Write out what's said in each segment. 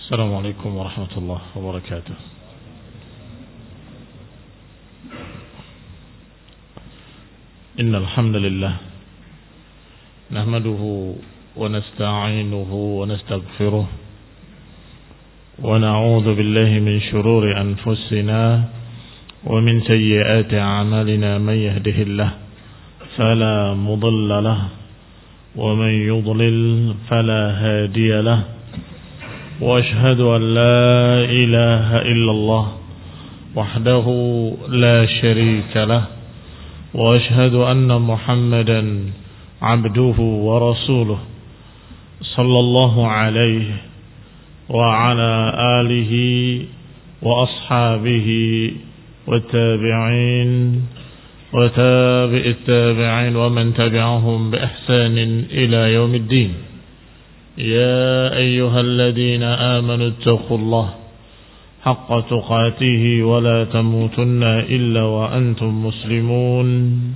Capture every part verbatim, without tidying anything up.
السلام عليكم ورحمة الله وبركاته. إن الحمد لله نحمده ونستعينه ونستغفره ونعوذ بالله من شرور أنفسنا ومن سيئات أعمالنا. من يهده الله فلا مضل له ومن يضلل فلا هادي له، وأشهد أن لا إله إلا الله وحده لا شريك له، وأشهد أن محمدا عبده ورسوله صلى الله عليه وعلى آله وأصحابه والتابعين وتابع التابعين ومن تبعهم بإحسان إلى يوم الدين. يا أيها الذين آمنوا اتقوا الله حق تقاته ولا تموتن إلا وأنتم مسلمون.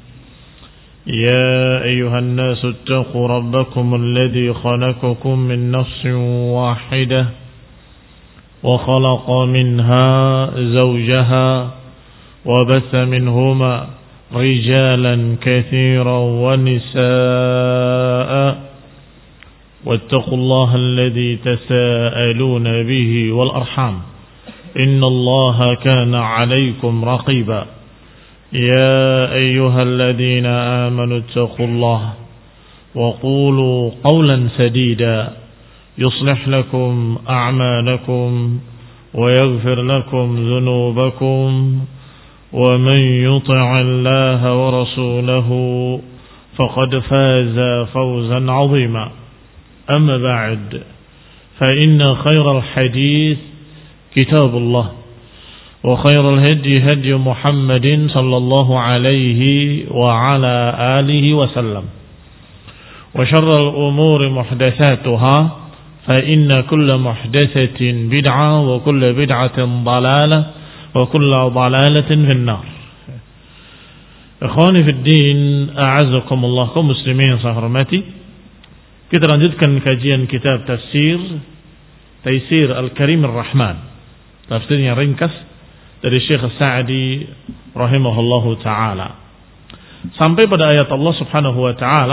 يا أيها الناس اتقوا ربكم الذي خلقكم من نفس واحدة وخلق منها زوجها وبث منهما رجالا كثيرا ونساء، واتقوا الله الذي تساءلون به والأرحام إن الله كان عليكم رقيبا. يا أيها الذين آمنوا اتقوا الله وقولوا قولا سديدا يصلح لكم أعمالكم ويغفر لكم ذنوبكم، ومن يطع الله ورسوله فقد فاز فوزا عظيما. أما بعد، فإن خير الحديث كتاب الله، وخير الهدي هدي محمد صلى الله عليه وعلى آله وسلم، وشر الأمور محدثاتها، فإن كل محدثة بدعة وكل بدعة ضلالة وكل ضلالة في النار. Ikhwani fi din, a'azzakumullah, kaum muslimin yang saya hormati. Kita lanjutkan kajian kitab tafsir Taisir Al-Karim Ar-Rahman, tafsirnya ringkas dari Syekh Sa'di rahimahullahu ta'ala, sampai pada ayat Allah subhanahu wa ta'ala,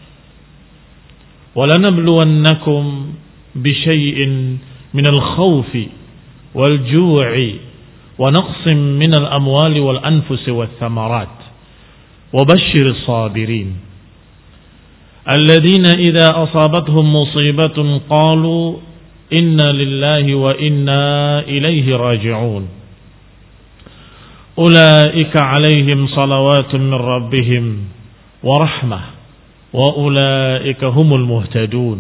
وَلَنَبْلُوَنَّكُمْ بِشَيْءٍ مِنَ الْخَوْفِ وَالْجُوعِ وَنَقْصٍ مِنَ الْأَمْوَالِ وَالْأَنْفُسِ وَالثَّمَرَاتِ وَبَشِّرِ الصَّابِرِينَ الَّذِينَ إِذَا أَصَابَتْهُمْ مُصِيبَةٌ قَالُوا إِنَّا لِلَّهِ وَإِنَّا إِلَيْهِ رَاجِعُونَ أُولَئِكَ عَلَيْهِمْ صَلَوَاتٌ مِّن رَّبِّهِمْ وَرَحْمَةٌ وَأُولَئِكَ هُمُ الْمُهْتَدُونَ.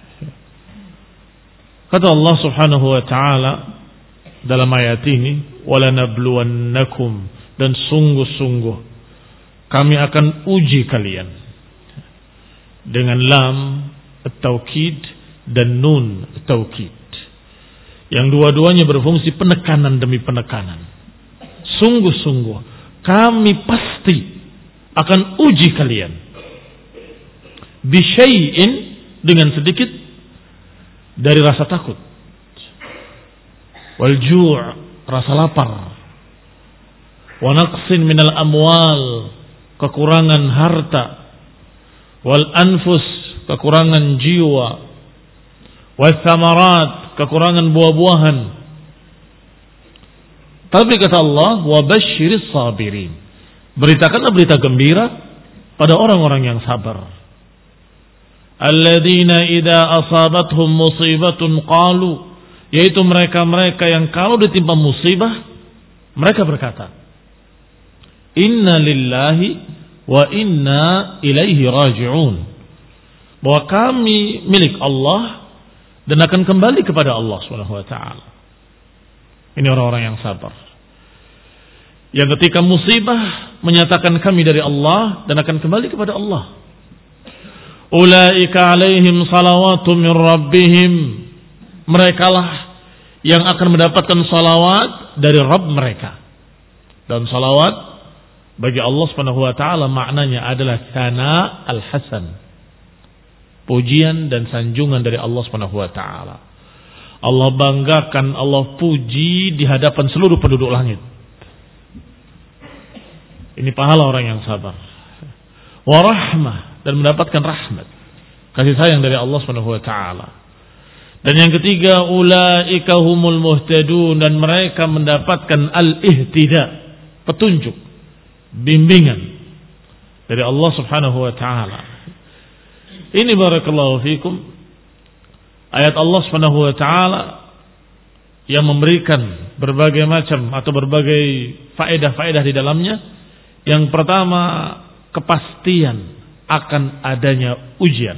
Kata Allah subhanahu wa ta'ala dalam ayat ini, وَلَنَبْلُوَنَّكُمْ, dan sungguh-sungguh kami akan uji kalian, dengan lam at-taukid dan nun at-taukid, yang dua-duanya berfungsi penekanan demi penekanan. Sungguh-sungguh kami pasti akan uji kalian, bisyai'in, dengan sedikit dari rasa takut, wal ju', rasa lapar, wa naqsin minal amwal, kekurangan harta, wal anfus, kekurangan jiwa, wal thamarat, kekurangan buah-buahan. Tapi kata Allah, wa basyiris sabirin, beritakanlah berita gembira pada orang-orang yang sabar. Alladzina idza asabathum musibatun qalu, yaitu mereka-mereka yang kalau ditimpa musibah mereka berkata, inna lillahi wa inna ilaihi raji'un, bahwa kami milik Allah dan akan kembali kepada Allah subhanahu wa ta'ala. Ini orang-orang yang sabar, yang ketika musibah menyatakan kami dari Allah dan akan kembali kepada Allah. Ulaika alaihim salawatu min rabbihim, merekalah yang akan mendapatkan salawat dari Rabb mereka. Dan salawat bagi Allah Subhanahu wa taala maknanya adalah sana al-hasan, pujian dan sanjungan dari Allah Subhanahu wa taala. Allah banggakan, Allah puji di hadapan seluruh penduduk langit. Ini pahala orang yang sabar. Wa rahmah, dan mendapatkan rahmat, kasih sayang dari Allah Subhanahu wa taala. Dan yang ketiga, ulaika humul muhtadun, dan mereka mendapatkan al-ihtida, petunjuk, bimbingan dari Allah Subhanahu wa taala. Ini barakallahu fikum ayat Allah Subhanahu wa taala yang memberikan berbagai macam atau berbagai faedah-faedah di dalamnya. Yang pertama, kepastian akan adanya ujian.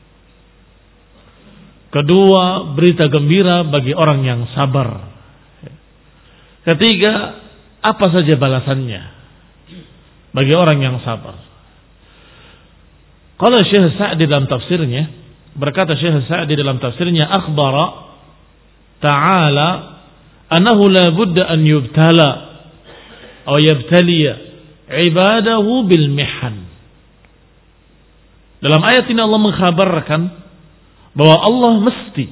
Kedua, berita gembira bagi orang yang sabar. Ketiga, apa saja balasannya bagi orang yang sabar. Kalau Syekh Sa'di dalam tafsirnya, berkata Syekh Sa'di dalam tafsirnya, akhbara ta'ala annahu la budda an yubtala atau yabtaliya ibadahu bil mihan. Dalam ayat ini Allah mengkhabarkan bahwa Allah mesti,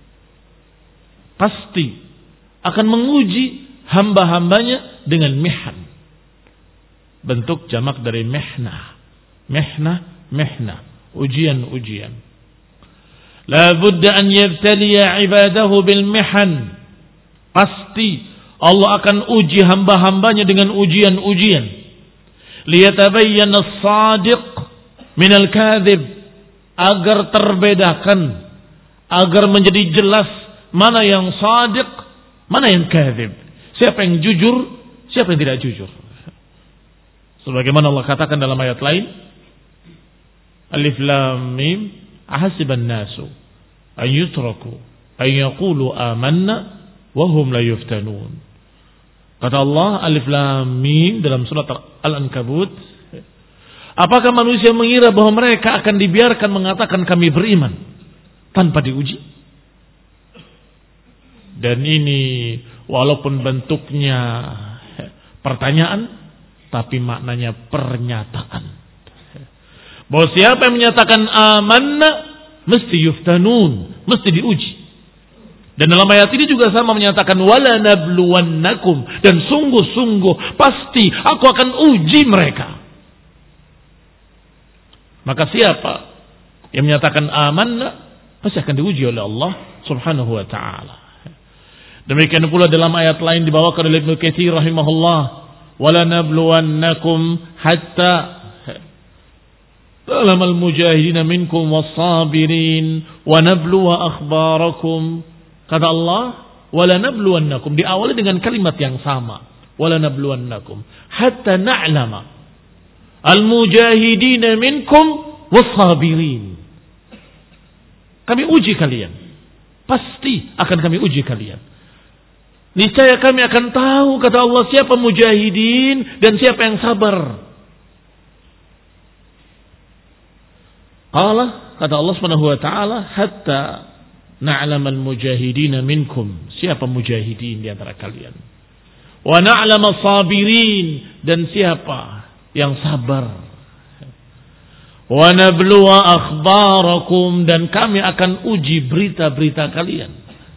pasti akan menguji hamba-hambanya dengan mihan. Bentuk jamak dari mihnah. Mihnah, mihnah, ujian-ujian. La budda an yabtaliya ibadahu bil mihan. Pasti Allah akan uji hamba-hambanya dengan ujian-ujian. Liyatabayyana as-sadiq minal kadhib, agar terbedakan, agar menjadi jelas mana yang sadiq, mana yang kadhib. Siapa yang jujur, siapa yang tidak jujur. Sebagaimana Allah katakan dalam ayat lain, Alif Lam Mim, ahasiban nasu an yutraku an yaqulu amanna wa hum la yuftanun. Kata Allah, Alif Lam Mim dalam surat Al-Ankabut, apakah manusia mengira bahwa mereka akan dibiarkan mengatakan kami beriman tanpa diuji? Dan ini walaupun bentuknya pertanyaan, tapi maknanya pernyataan. Bahwa siapa yang menyatakan amanna mesti yuftanun, mesti diuji. Dan dalam ayat ini juga sama menyatakan wala nabluwannakum, dan sungguh-sungguh pasti aku akan uji mereka. Maka siapa yang menyatakan amanna pasti akan diuji oleh Allah Subhanahu wa taala. Demikian pula dalam ayat lain dibawakan oleh Ibnu Katsir rahimahullah, wala nabluwannakum hatta ta'lamal mujahidina minkum was-sabirin wa nabluwa akhbarakum. Kata Allah, wala nabluwannakum, diawali dengan kalimat yang sama, wala nabluwannakum hatta na'lama al-mujahidina minkum was-sabirin. Kami uji kalian, pasti akan kami uji kalian. Niscaya kami akan tahu, kata Allah, siapa mujahidin dan siapa yang sabar. Allah, kata Allah Subhanahu wa taala, hatta na'lamal mujahidina minkum, siapa mujahidin di antara kalian. Wa na'lamas sabirin, dan siapa yang sabar. Wa nabluwa akhbarakum, dan kami akan uji berita-berita kalian.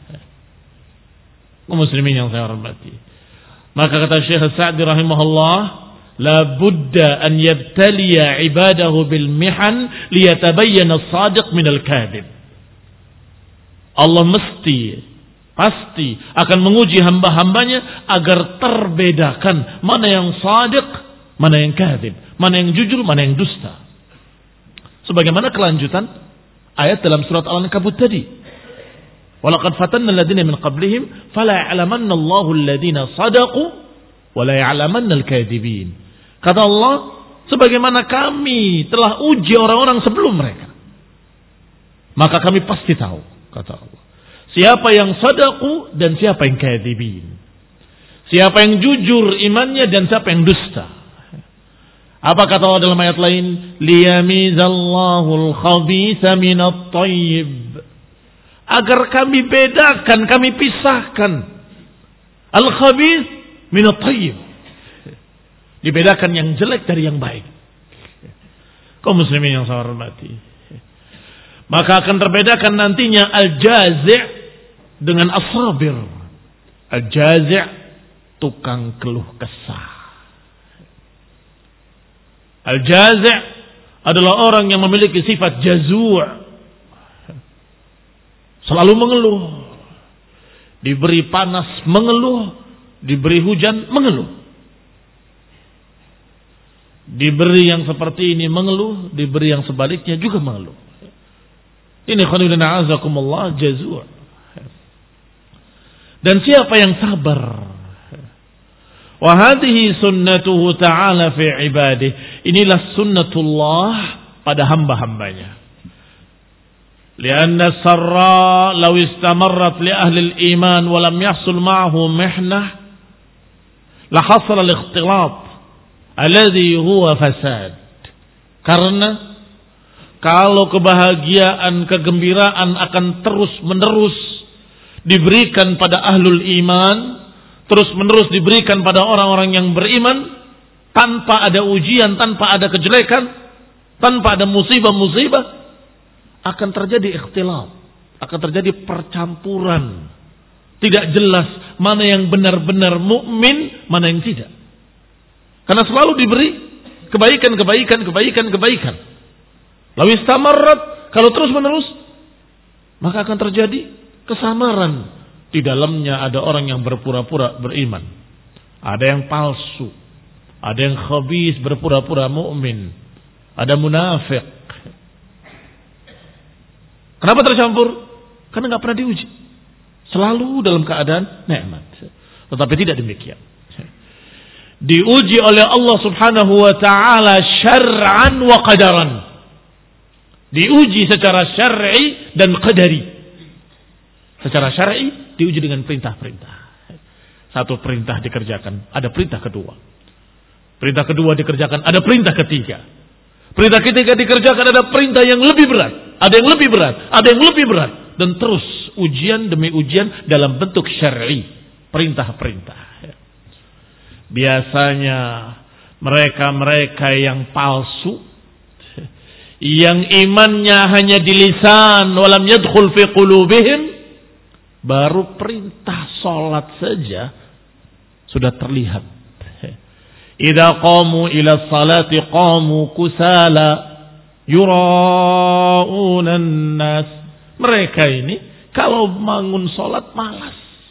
Muslimin yang saya hormati, maka kata Syekh Sa'di rahimahullah, la budda an yabtaliya ibadahu bil mihan liyatabayyana as-sadiq min al-kadhib. Allah mesti, pasti akan menguji hamba-hambanya agar terbedakan mana yang sadiq, mana yang kadhib, mana yang jujur, mana yang dusta. Sebagaimana kelanjutan ayat dalam surat Al-Ankabut tadi. Walaqad fatanna alladziina min qablihim fala ya'lamanna Allahu alladziina shadaqu wa la ya'lamanna al-kadhibin. Kata Allah, sebagaimana kami telah uji orang-orang sebelum mereka, maka kami pasti tahu, kata Allah, siapa yang shadaqu dan siapa yang kadhibin. Siapa yang jujur imannya dan siapa yang dusta. Apa kata Allah dalam ayat lain? Liyamizallahu al-khabitha minat tayyib. Agar kami bedakan, kami pisahkan al-khabith minat tayyib. Dibedakan yang jelek dari yang baik. Kaum muslimin yang saya hormati, maka akan terbedakan nantinya al-jazi' dengan as-sabir. Al-jazi' tukang keluh kesah. Al-jazi' adalah orang yang memiliki sifat jazu', selalu mengeluh. Diberi panas mengeluh, diberi hujan mengeluh. Diberi yang seperti ini mengeluh, diberi yang sebaliknya juga mengeluh. Ini khonibina a'azakumullah jazu'. Dan siapa yang sabar? Wa hadhihi sunnatuhu ta'ala fi ibadih. Inilah sunnatullah pada hamba-hambanya. Lianna sarra law istamarrat li ahli al-iman wa lam yahsul ma'ahu mihnah la hasala al-ikhtilat alladhi huwa fasad. Karena kalau kebahagiaan, kegembiraan akan terus-menerus diberikan pada ahlul iman, terus-menerus diberikan pada orang-orang yang beriman, tanpa ada ujian, tanpa ada kejelekan, tanpa ada musibah-musibah, akan terjadi ikhtilaf, akan terjadi percampuran. Tidak jelas mana yang benar-benar mukmin, mana yang tidak. Karena selalu diberi kebaikan, kebaikan, kebaikan, kebaikan. Lalu istamarrat, kalau terus-menerus, maka akan terjadi kesamaran. Di dalamnya ada orang yang berpura-pura beriman, ada yang palsu, ada yang khabis berpura-pura mukmin, ada munafik. Kenapa tercampur? Karena nggak pernah diuji, selalu dalam keadaan nikmat. Tetapi tidak demikian. Diuji oleh Allah Subhanahu wa taala syar'an wa qadaran. Diuji secara syar'i dan qadari. Secara syar'i diuji dengan perintah-perintah. Satu perintah dikerjakan, ada perintah kedua. Perintah kedua dikerjakan, ada perintah ketiga. Perintah ketiga dikerjakan, ada perintah yang lebih berat, ada yang lebih berat, ada yang lebih berat. Dan terus ujian demi ujian dalam bentuk syar'i, perintah-perintah. Biasanya mereka-mereka yang palsu, yang imannya hanya di lisan, walam yadkhul fi qulubihim, baru perintah salat saja sudah terlihat. Idza qamu ila salati qamu kusala yura'una an-nas. Mereka ini kalau bangun salat malas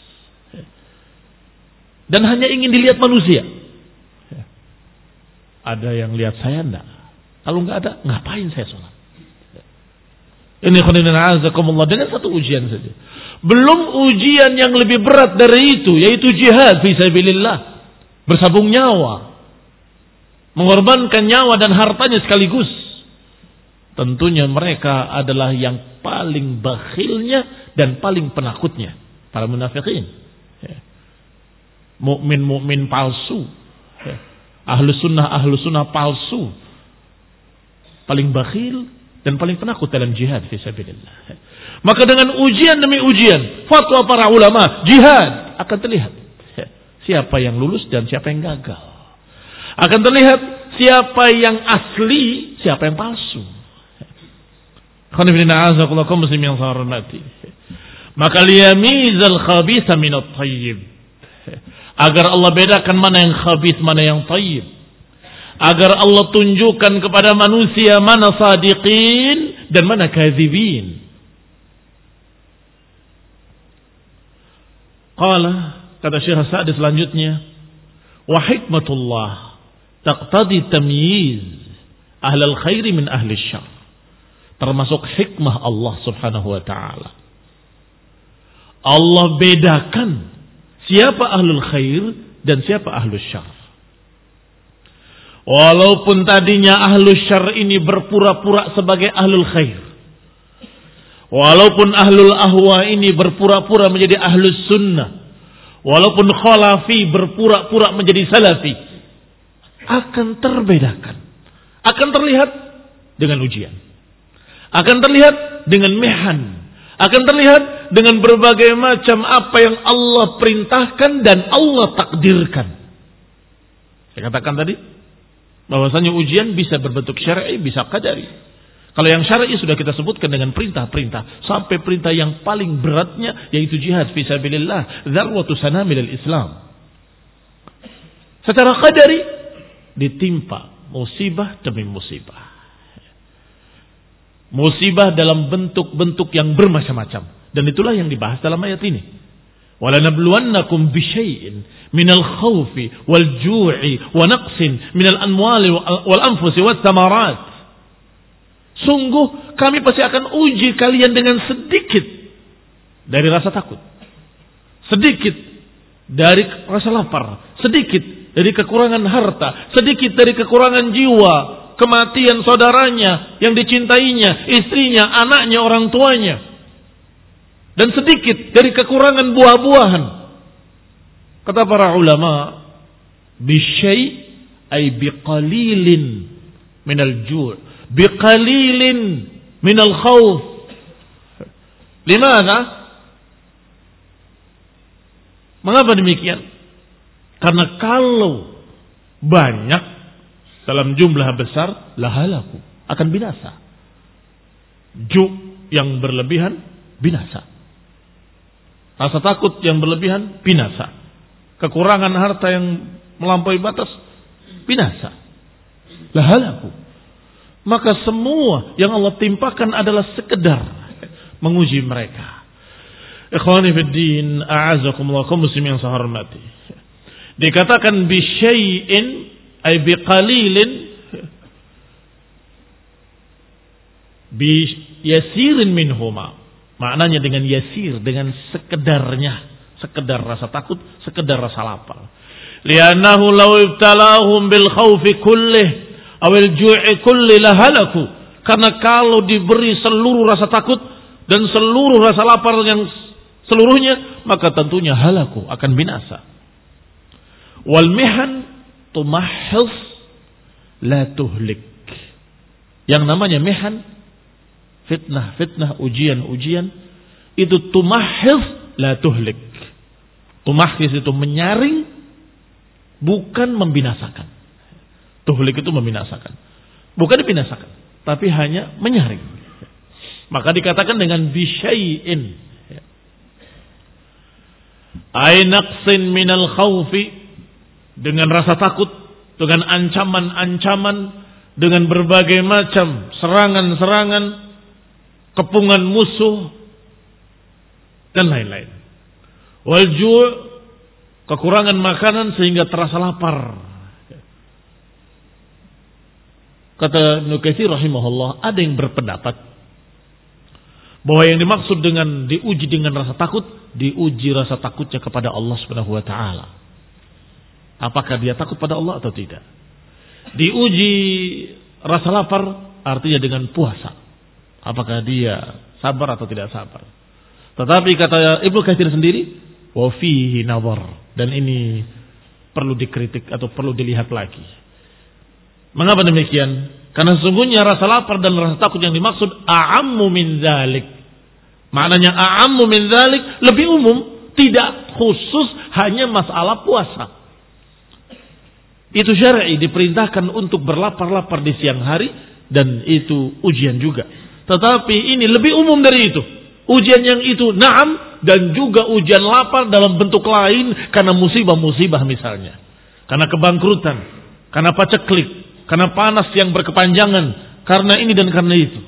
dan hanya ingin dilihat manusia. Ada yang lihat saya enggak? Kalau enggak ada, ngapain saya salat? Ini khonibina a'azakumullah, dengan satu ujian saja. Belum ujian yang lebih berat dari itu, yaitu jihad fi sabilillah. Bersabung nyawa, mengorbankan nyawa dan hartanya sekaligus. Tentunya mereka adalah yang paling bakhilnya dan paling penakutnya, para munafikin. Mukmin-mukmin palsu, ahlu sunnah ahlu sunnah palsu, paling bakhil dan paling penakut dalam jihad fi sabilillah. Maka dengan ujian demi ujian, fatwa para ulama, jihad akan terlihat siapa yang lulus dan siapa yang gagal. Akan terlihat siapa yang asli, siapa yang palsu. Muslim yang saya hormati. Maka liyamizal khabitha minat tayyib, agar Allah bedakan mana yang khabith, mana yang tayyib. Agar Allah tunjukkan kepada manusia mana sadiqin dan mana kadzibin. Qala, kata Syekh Sa'di selanjutnya, wa hikmatullah taqtadi tamyiz ahlal khairi min ahli syarr. Termasuk hikmah Allah Subhanahu wa taala, Allah bedakan siapa ahlul khair dan siapa ahlus syarr. Walaupun tadinya ahlus syarr ini berpura-pura sebagai ahlul khair, walaupun ahlul ahwa ini berpura-pura menjadi ahlus sunnah, walaupun khalafi berpura-pura menjadi salafi, akan terbedakan, akan terlihat dengan ujian, akan terlihat dengan mihan, akan terlihat dengan berbagai macam apa yang Allah perintahkan dan Allah takdirkan. Saya katakan tadi bahwasanya ujian bisa berbentuk syar'i, bisa qadari. Kalau yang syar'i sudah kita sebutkan dengan perintah-perintah. Sampai perintah yang paling beratnya yaitu jihad fisabilillah. Dzarwatu sanamil Islam. Secara qadari ditimpa musibah demi musibah. Musibah dalam bentuk-bentuk yang bermacam-macam. Dan itulah yang dibahas dalam ayat ini. وَلَنَبْلُوَنَّكُمْ بِشَيْءٍ مِنَ الْخَوْفِ وَالْجُوعِ وَنَقْصٍ مِنَ الْأَمْوَالِ وَالْأَنْفُسِ وَالثَّمَرَاتِ. Sungguh kami pasti akan uji kalian dengan sedikit dari rasa takut, sedikit dari rasa lapar, sedikit dari kekurangan harta, sedikit dari kekurangan jiwa, kematian saudaranya yang dicintainya, istrinya, anaknya, orang tuanya, dan sedikit dari kekurangan buah-buahan. Kata para ulama, bisyai ay biqalilin minal ju', biqalilin minal khawf. Limana? Mengapa demikian? Karena kalau banyak dalam jumlah besar, lahalaku, akan binasa. Ju' yang berlebihan, binasa. Rasa takut yang berlebihan, binasa. Kekurangan harta yang melampaui batas, binasa. Lahalaku. Maka semua yang Allah timpakan adalah sekedar menguji mereka. Ikhwani fid din, a'azakumullah, kaum muslimin yang saya hormati. Dikatakan bi syai'in ay bi qalilin, bi yasirin minhuma. Maknanya dengan yasir, dengan sekedarnya, sekedar rasa takut, sekedar rasa lapar. Li'annahu law ibtalahum bil khaufi kullih awil ju'i kulli lahalaku. Karena kalau diberi seluruh rasa takut dan seluruh rasa lapar yang seluruhnya, maka tentunya halaku, akan binasa. Wal mihan tumahhis la tuhlik. Yang namanya mihan, fitnah-fitnah, ujian-ujian, itu tumahhis la tuhlik. Tumahhis itu menyaring, bukan membinasakan. Tuhlik itu membinasakan. Bukan dibinasakan, tapi hanya menyaring. Maka dikatakan dengan bisyai'in. Ay naqsin minal khawfi, dengan rasa takut, dengan ancaman-ancaman, dengan berbagai macam serangan-serangan, kepungan musuh, dan lain-lain. Wal ju', kekurangan makanan sehingga terasa lapar. Kata Ibnu Katsir rahimahullah, ada yang berpendapat bahwa yang dimaksud dengan diuji dengan rasa takut, diuji rasa takutnya kepada Allah Subhanahu wa taala. Apakah dia takut pada Allah atau tidak? Diuji rasa lapar artinya dengan puasa. Apakah dia sabar atau tidak sabar? Tetapi kata Ibnu Katsir sendiri, wa fihi nazar, dan ini perlu dikritik atau perlu dilihat lagi. Mengapa demikian? Karena sesungguhnya rasa lapar dan rasa takut yang dimaksud a'ammu min dzalik. Maknanya a'ammu min dzalik, lebih umum, tidak khusus hanya masalah puasa. Itu syar'i, diperintahkan untuk berlapar-lapar di siang hari, dan itu ujian juga. Tetapi ini lebih umum dari itu. Ujian yang itu na'am, dan juga ujian lapar dalam bentuk lain karena musibah-musibah misalnya. Karena kebangkrutan, karena paceklik, karena panas yang berkepanjangan, karena ini dan karena itu.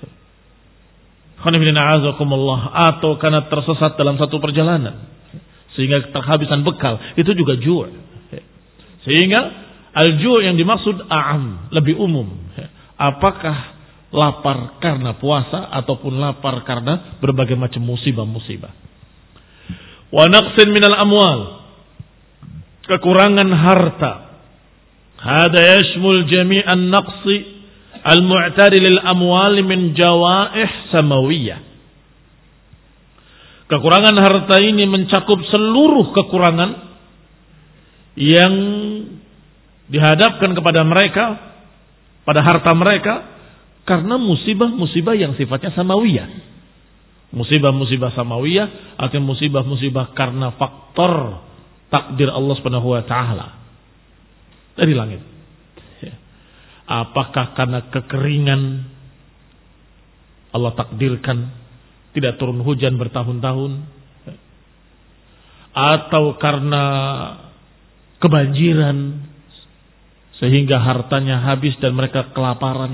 Atau karena tersesat dalam satu perjalanan sehingga terhabisan bekal, itu juga ju'. Sehingga al-ju' yang dimaksud a'am, lebih umum. Apakah lapar karena puasa ataupun lapar karena berbagai macam musibah-musibah. Wa naqsin minal amwal, kekurangan harta. Hada yashmul jami'an naqsi al-mu'tari lil amwal min jawaih samawiyah. Kekurangan harta ini mencakup seluruh kekurangan yang dihadapkan kepada mereka, pada harta mereka, karena musibah-musibah yang sifatnya samawiyah. Musibah-musibah samawiyah artinya musibah-musibah karena faktor takdir Allah Subhanahu wa taala dari langit. Apakah karena kekeringan Allah takdirkan tidak turun hujan bertahun-tahun, atau karena kebanjiran sehingga hartanya habis dan mereka kelaparan,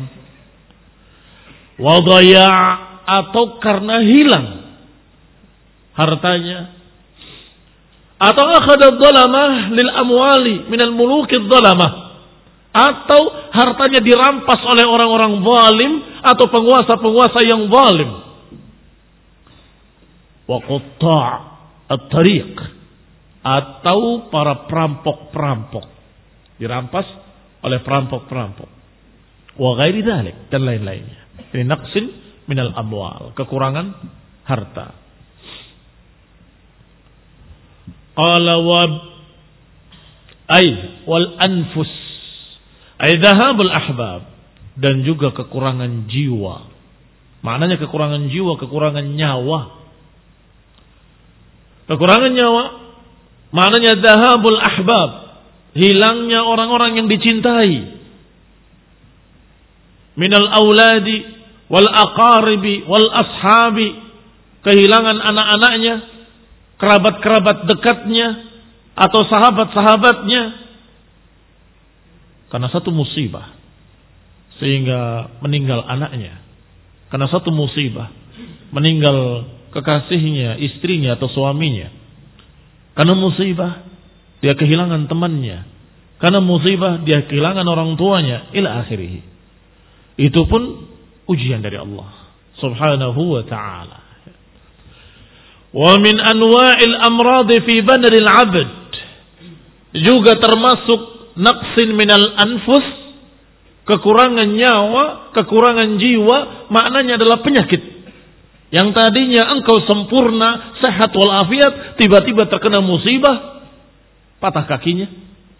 wadaya, atau karena hilang hartanya, atau akhadad dhalamah lil amwali minal mulukid dhalamah, atau hartanya dirampas oleh orang-orang zalim atau penguasa-penguasa yang zalim. Wa qutta' at-tariq, atau para perampok-perampok dirampas oleh perampok-perampok. Wa ghairi dzalik, dan lain-lainnya. Ini naqsin minal amwal, kekurangan harta. Qala wa ay wal anfus ay dhahabul ahbab, dan juga kekurangan jiwa. Maknanya kekurangan jiwa, kekurangan nyawa. Kekurangan nyawa maknanya dhahabul ahbab, hilangnya orang-orang yang dicintai. Minal auladi wal aqaribi wal ashabi, kehilangan anak-anaknya, kerabat-kerabat dekatnya atau sahabat-sahabatnya karena satu musibah sehingga meninggal anaknya, karena satu musibah meninggal kekasihnya, istrinya atau suaminya, karena musibah dia kehilangan temannya, karena musibah dia kehilangan orang tuanya, ila akhirih. Itu pun ujian dari Allah subhanahu wa ta'ala. Wa min anwa'il amrad fi badril 'abd, juga termasuk naqsin minal anfus, kekurangan nyawa, kekurangan jiwa, maknanya adalah penyakit. Yang tadinya engkau sempurna, sehat walafiat, tiba-tiba terkena musibah, patah kakinya,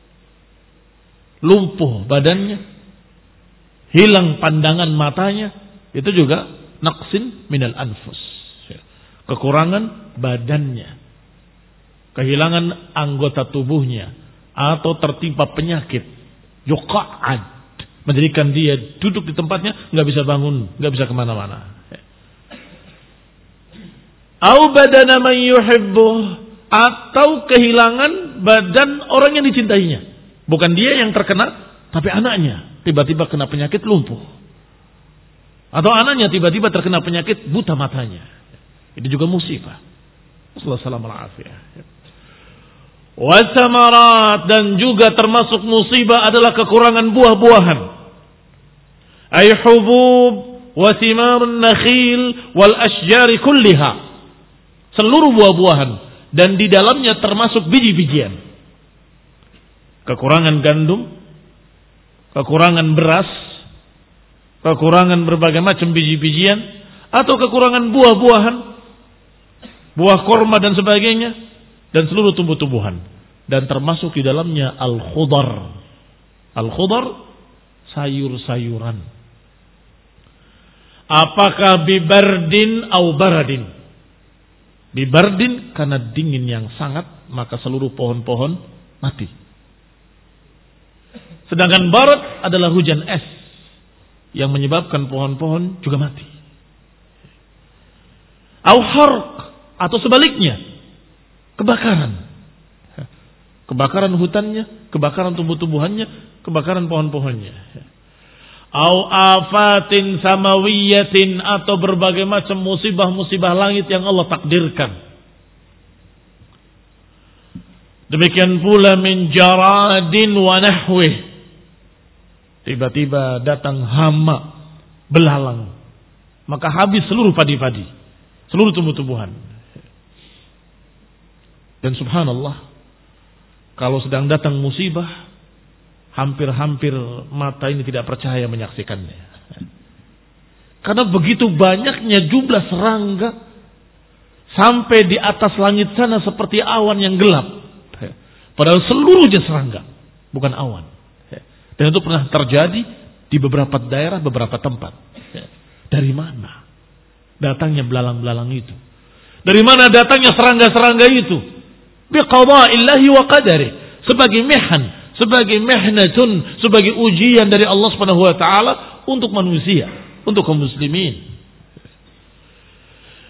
lumpuh badannya, hilang pandangan matanya, itu juga naqsin minal anfus. Kekurangan badannya, kehilangan anggota tubuhnya, atau tertimpa penyakit, yuqa'ad, menjadikan dia duduk di tempatnya, nggak bisa bangun, nggak bisa kemana-mana. Au badana man yuhibbuh, atau kehilangan badan orang yang dicintainya. Bukan dia yang terkena, tapi anaknya tiba-tiba kena penyakit lumpuh. Atau anaknya tiba-tiba terkena penyakit buta matanya. Itu juga musibah. Sallallahu alaihi wasallam. Wasamarat, dan juga termasuk musibah adalah kekurangan buah-buahan. Ay hubub wa thimarun nakhil wal asjari kulliha, seluruh buah-buahan, dan di dalamnya termasuk biji-bijian. Kekurangan gandum, kekurangan beras, kekurangan berbagai macam biji-bijian, atau kekurangan buah-buahan, buah korma dan sebagainya, dan seluruh tumbuh-tumbuhan, dan termasuk di dalamnya al-khudar. Al-khudar, sayur-sayuran. Apakah bibardin au baradin? Bibardin karena dingin yang sangat, maka seluruh pohon-pohon mati. Sedangkan barad adalah hujan es yang menyebabkan pohon-pohon juga mati. Au harq, atau sebaliknya, kebakaran. Kebakaran hutannya, kebakaran tumbuh-tumbuhannya, kebakaran pohon-pohonnya. Au afatin samawiyatin, atau berbagai macam musibah-musibah langit yang Allah takdirkan. Demikian pula min jaradin wa nahwih, tiba-tiba datang hama, belalang, maka habis seluruh padi-padi, seluruh tumbuh-tumbuhan. Dan subhanallah, kalau sedang datang musibah, hampir-hampir mata ini tidak percaya menyaksikannya. Karena begitu banyaknya jumlah serangga, sampai di atas langit sana seperti awan yang gelap. Padahal seluruhnya serangga, bukan awan. Dan itu pernah terjadi di beberapa daerah, beberapa tempat. Dari mana datangnya belalang-belalang itu? Dari mana datangnya serangga-serangga itu? Biqada'illahi wa qadari, sebagai mihan, sebagai mihnatun, sebagai ujian dari Allah Subhanahu wa taala untuk manusia, untuk kaum muslimin.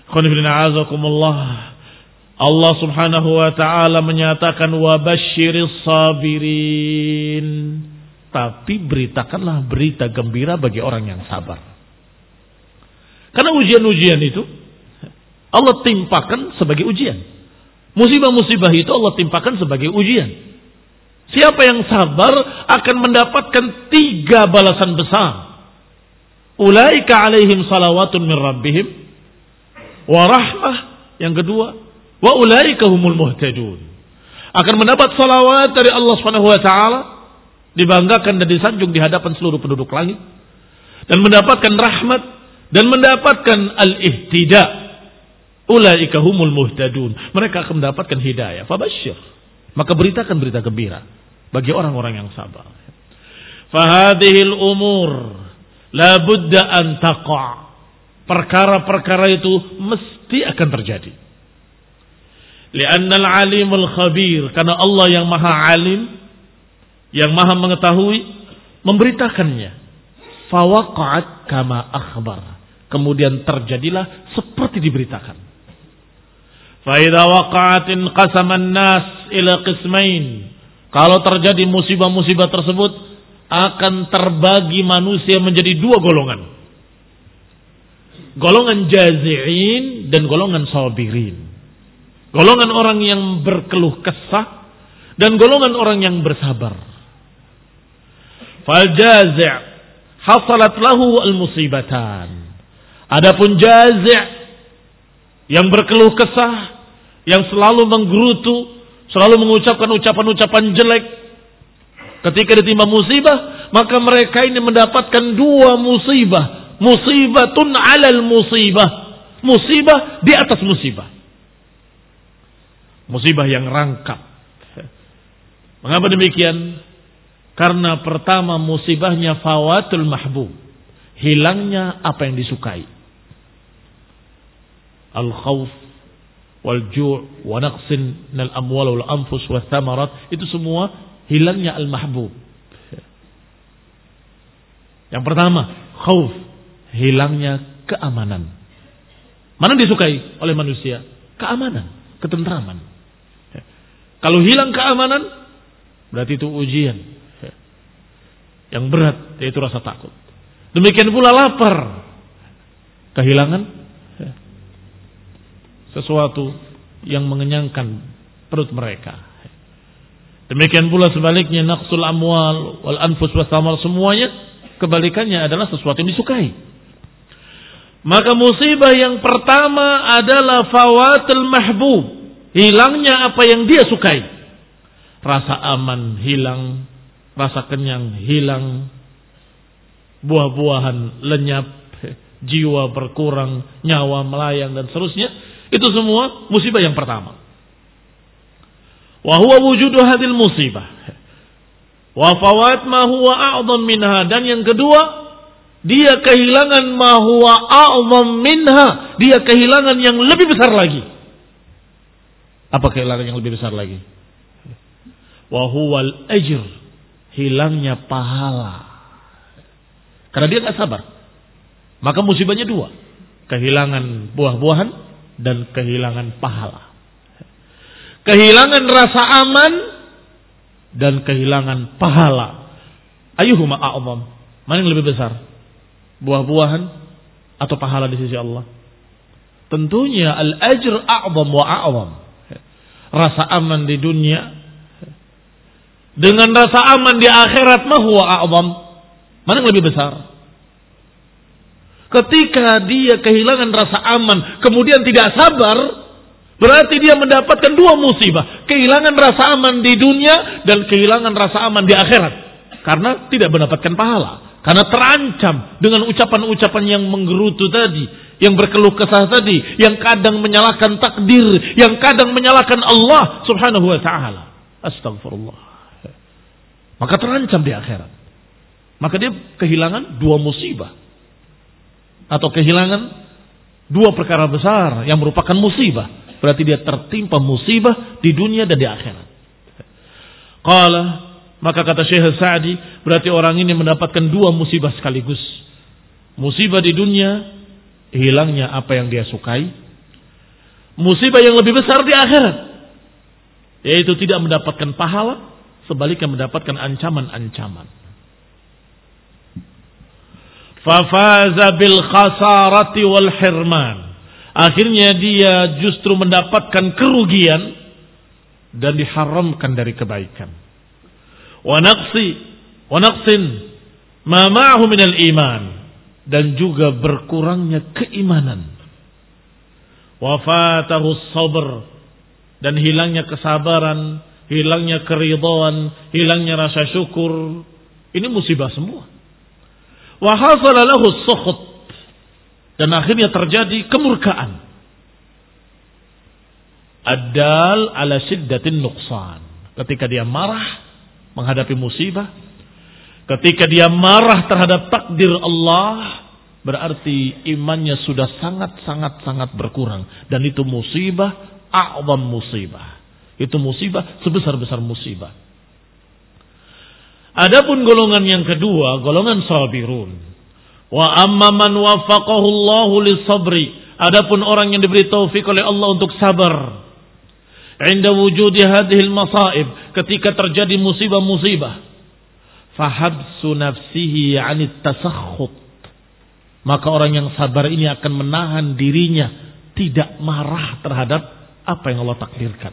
Allah subhanahu wa ta'ala menyatakan wa basyiris sabirin. Tapi beritakanlah berita gembira bagi orang yang sabar. Karena ujian-ujian itu Allah timpakan sebagai ujian. Musibah-musibah itu Allah timpakan sebagai ujian. Siapa yang sabar akan mendapatkan tiga balasan besar. Ulaika alaihim salawatun min rabbihim wa rahmah. Yang kedua, wa ulaika humul muhtadun. Akan mendapat salawat dari Allah Subhanahu wa taala, dibanggakan dan disanjung di hadapan seluruh penduduk langit, dan mendapatkan rahmat dan mendapatkan al-ihtida. Ulaika humul muhtadun. Mereka akan mendapatkan hidayah. Fabasyir. Maka beritakan berita gembira bagi orang-orang yang sabar. Fahadhil umur la budda an taqa'. Perkara-perkara itu mesti akan terjadi. Li'anna al-alimul khabir, karena Allah yang maha alim, yang maha mengetahui, memberitakannya. Fawaqa'at kama akhbar. Kemudian terjadilah seperti diberitakan. Fa'idha waqa'atin qasaman nas ila qismain. Kalau terjadi musibah-musibah tersebut, akan terbagi manusia menjadi dua golongan. Golongan jazi'in dan golongan sabirin. Golongan orang yang berkeluh kesah dan golongan orang yang bersabar. Fal jazi' hasalat lahu al-musibatan. Adapun jazi' yang berkeluh kesah, yang selalu menggerutu, selalu mengucapkan ucapan-ucapan jelek, ketika ditimpa musibah, maka mereka ini mendapatkan dua musibah. Musibatun alal musibah. Musibah di atas musibah. Musibah yang rangkap. Mengapa demikian? Karena pertama musibahnya fawatul mahbub. Hilangnya apa yang disukai. Al-khawf wal-ju' wa naqsin minal amwal wal anfus wa thamarat, itu semua hilangnya al-mahbub. Yang pertama, khauf, hilangnya keamanan. Mana disukai oleh manusia? Keamanan, ketentraman. Kalau hilang keamanan, berarti itu ujian yang berat, yaitu rasa takut. Demikian pula lapar, kehilangan sesuatu yang mengenyangkan perut mereka. Demikian pula sebaliknya, naqsul amwal wal anfus was samar, semuanya kebalikannya adalah sesuatu yang disukai. Maka musibah yang pertama adalah fawatul mahbub, hilangnya apa yang dia sukai. Rasa aman hilang, rasa kenyang hilang, buah-buahan lenyap, jiwa berkurang, nyawa melayang dan seterusnya. Itu semua musibah yang pertama. Wa huwa wujudu hadhil musibah. Wa fawat ma huwa a'dham minha, dan yang kedua, dia kehilangan ma huwa a'dham minha, dia kehilangan yang lebih besar lagi. Apa kehilangan yang lebih besar lagi? Wa huwal ajr, hilangnya pahala. Karena dia enggak sabar. Maka musibahnya dua. Kehilangan buah-buahan dan kehilangan pahala. Kehilangan rasa aman dan kehilangan pahala. Ayyuhuma a'zam? Mana yang lebih besar? Buah-buahan atau pahala di sisi Allah? Tentunya al-ajr a'zam wa a'zam. Rasa aman di dunia dengan rasa aman di akhirat, ma huwa a'zam? Mana yang lebih besar? Ketika dia kehilangan rasa aman, kemudian tidak sabar, berarti dia mendapatkan dua musibah. Kehilangan rasa aman di dunia dan kehilangan rasa aman di akhirat. Karena tidak mendapatkan pahala. Karena terancam dengan ucapan-ucapan yang menggerutu tadi, yang berkeluh kesah tadi, yang kadang menyalahkan takdir, yang kadang menyalahkan Allah subhanahu wa ta'ala. Astagfirullah. Maka terancam di akhirat. Maka dia kehilangan dua musibah. Atau kehilangan dua perkara besar yang merupakan musibah. Berarti dia tertimpa musibah di dunia dan di akhirat. Qala, maka kata Syekh Sa'di, berarti orang ini mendapatkan dua musibah sekaligus. Musibah di dunia, hilangnya apa yang dia sukai, musibah yang lebih besar di akhirat, yaitu tidak mendapatkan pahala, sebaliknya mendapatkan ancaman-ancaman. Fafaza bil khasarati wal hirman. Akhirnya dia justru mendapatkan kerugian dan diharamkan dari kebaikan. Wa naqsi wa naqsin ma ma'ahu minal iman, dan juga berkurangnya keimanan. Wa fatahu sabr, dan hilangnya kesabaran, hilangnya keridhaan, hilangnya rasa syukur. Ini musibah semua. Wa hasala lahu sukhut, dan akhirnya terjadi kemurkaan. Ad-dal ala syiddatin nuqsan. Ketika dia marah menghadapi musibah, ketika dia marah terhadap takdir Allah, berarti imannya sudah sangat-sangat-sangat berkurang. Dan itu musibah, a'zam musibah. Itu musibah sebesar-besar musibah. Adapun golongan yang kedua, golongan sabirun. Wa amma man waffaqahu Allahu lis-sabri. Adapun orang yang diberi taufik oleh Allah untuk sabar. Inda wujudi hadhil masaib, ketika terjadi musibah-musibah. Fahabsu nafsihi 'anit tasakhut. Maka orang yang sabar ini akan menahan dirinya tidak marah terhadap apa yang Allah takdirkan.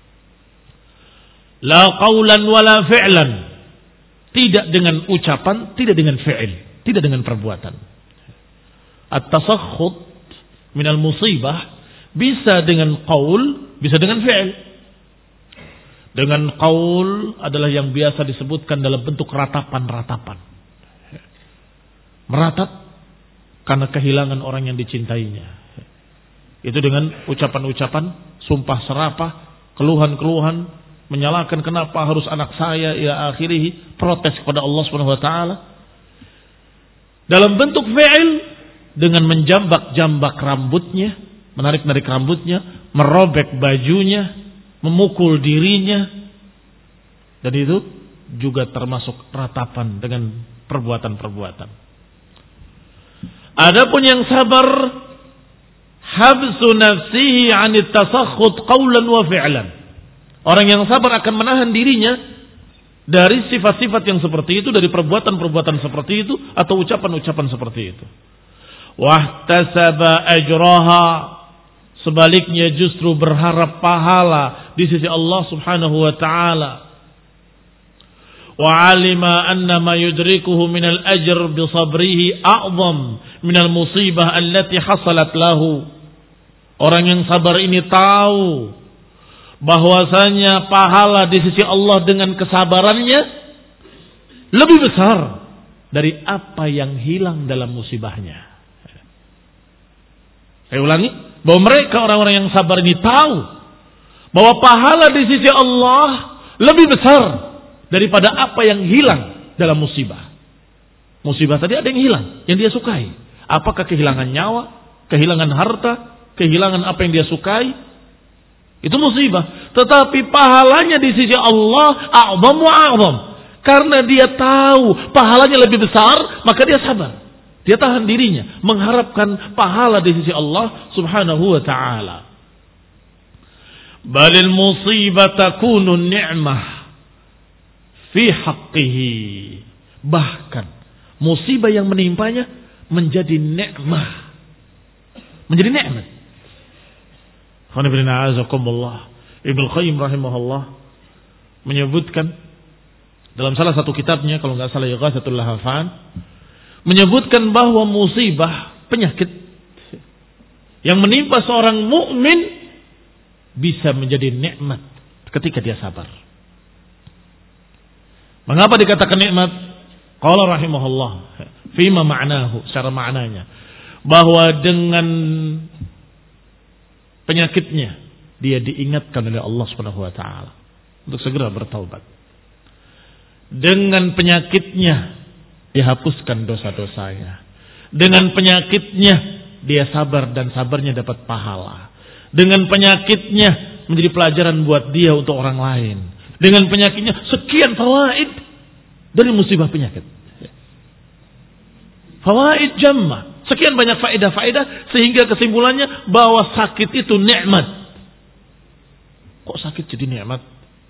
La qawlan wala fi'lan. Tidak dengan ucapan, tidak dengan fi'il, tidak dengan perbuatan. At-tasakhut minal musibah bisa dengan qaul, bisa dengan fi'il. Dengan qaul adalah yang biasa disebutkan dalam bentuk ratapan-ratapan. Meratap karena kehilangan orang yang dicintainya. Itu dengan ucapan-ucapan, sumpah serapah, keluhan-keluhan, menyalahkan kenapa harus anak saya, ya akhirih, protes kepada Allah Subhanahu wa taala. Dalam bentuk fi'il, dengan menjambak-jambak rambutnya, menarik-narik rambutnya, merobek bajunya, memukul dirinya. Dan itu juga termasuk ratapan dengan perbuatan-perbuatan. Adapun yang sabar, habsu nafsihi 'anit tasakhut qawlan wa fi'lan. Orang yang sabar akan menahan dirinya dari sifat-sifat yang seperti itu, dari perbuatan-perbuatan seperti itu, atau ucapan-ucapan seperti itu. Wahtasaba ajraha, sebaliknya justru berharap pahala di sisi Allah Subhanahu wa taala. Wa 'alima anna ma yudrikuhu minal ajr bi sabrihi a'zam minal musibah allati hasalat lahu. Orang yang sabar ini tahu bahwasanya pahala di sisi Allah dengan kesabarannya lebih besar dari apa yang hilang dalam musibahnya. Saya ulangi, bahwa mereka orang-orang yang sabar ini tahu bahwa pahala di sisi Allah lebih besar daripada apa yang hilang dalam musibah. Musibah tadi ada yang hilang, yang dia sukai. Apakah kehilangan nyawa, kehilangan harta, kehilangan apa yang dia sukai? Itu musibah. Tetapi pahalanya di sisi Allah a'zam wa a'zam. Karena dia tahu pahalanya lebih besar, maka dia sabar. Dia tahan dirinya, mengharapkan pahala di sisi Allah Subhanahu wa ta'ala. Balil musibah takunu ni'mah fi haqqihi. Bahkan musibah yang menimpanya menjadi nikmah. Menjadi nikmat. Ibnu Qayyim rahimahullah menyebutkan dalam salah satu kitabnya, kalau nggak salah Ighatsatul Lahafan, menyebutkan bahwa musibah, penyakit yang menimpa seorang mukmin bisa menjadi nikmat ketika dia sabar. Mengapa dikatakan nikmat? Qala rahimahullah fima ma'nahu, secara maknanya, bahwa dengan penyakitnya dia diingatkan oleh Allah Subhanahu wa taala untuk segera bertaubat. Dengan penyakitnya dihapuskan dosa-dosanya. Dengan penyakitnya dia sabar dan sabarnya dapat pahala. Dengan penyakitnya menjadi pelajaran buat dia untuk orang lain. Dengan penyakitnya sekian fawaid dari musibah penyakit. Fawaid jamma. Sekian banyak faedah-faedah sehingga kesimpulannya bahwa sakit itu nikmat. Kok sakit jadi nikmat?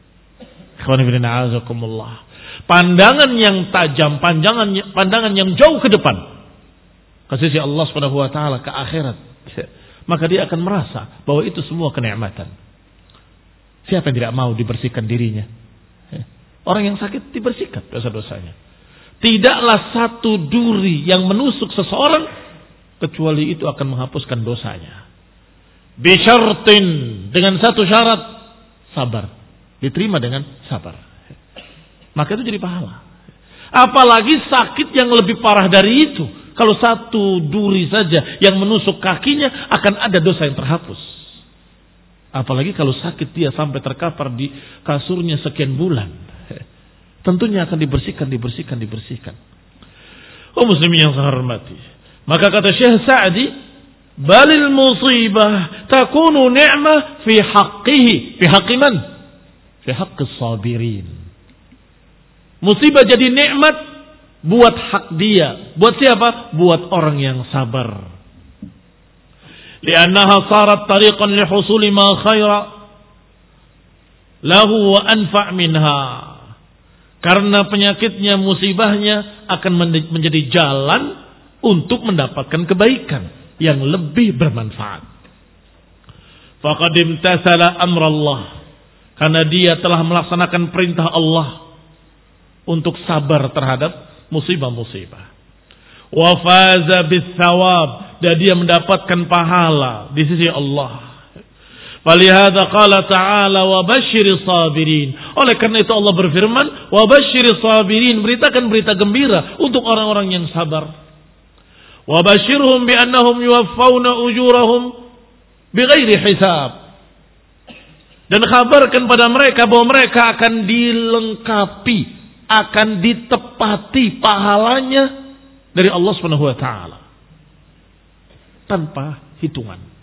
Pandangan yang tajam, pandangan pandangan yang jauh ke depan, ke sisi Allah Subhanahu wa taala, ke akhirat. Maka dia akan merasa bahwa itu semua kenikmatan. Siapa yang tidak mau dibersihkan dirinya? Orang yang sakit dibersihkan dosa-dosanya. Tidaklah satu duri yang menusuk seseorang kecuali itu akan menghapuskan dosanya. Bisyartin, dengan satu syarat, sabar. Diterima dengan sabar. Maka itu jadi pahala. Apalagi sakit yang lebih parah dari itu. Kalau satu duri saja yang menusuk kakinya akan ada dosa yang terhapus. Apalagi kalau sakit dia sampai terkapar di kasurnya sekian bulan. Tentunya akan dibersihkan, dibersihkan, dibersihkan. Oh muslimin yang saya hormati. Maka kata Syekh Sa'di, balil musibah takunu ni'mah fi haqqihi. Fi haqqi man? Fi haqqi sabirin. Musibah jadi nikmat buat hak dia. Buat siapa? Buat orang yang sabar. Liannaha sarat tariqan lihusuli ma khaira lahu wa anfa' minha. Karena penyakitnya, musibahnya akan menjadi jalan untuk mendapatkan kebaikan yang lebih bermanfaat. Faqad imtasala amrallah. Karena dia telah melaksanakan perintah Allah untuk sabar terhadap musibah-musibah. Wa faza bis thawab, dan dia mendapatkan pahala di sisi Allah. Walihada qala ta'ala wa basyiris sabirin. Oleh karena itu Allah berfirman, wa basyiris sabirin, beritakan berita gembira untuk orang-orang yang sabar. Wa basyirhum bi annahum yuwaffawna ujurahum bighairi hisab. Dan kabarkan pada mereka bahwa mereka akan dilengkapi, akan ditepati pahalanya dari Allah Subhanahu wa taala tanpa hitungan.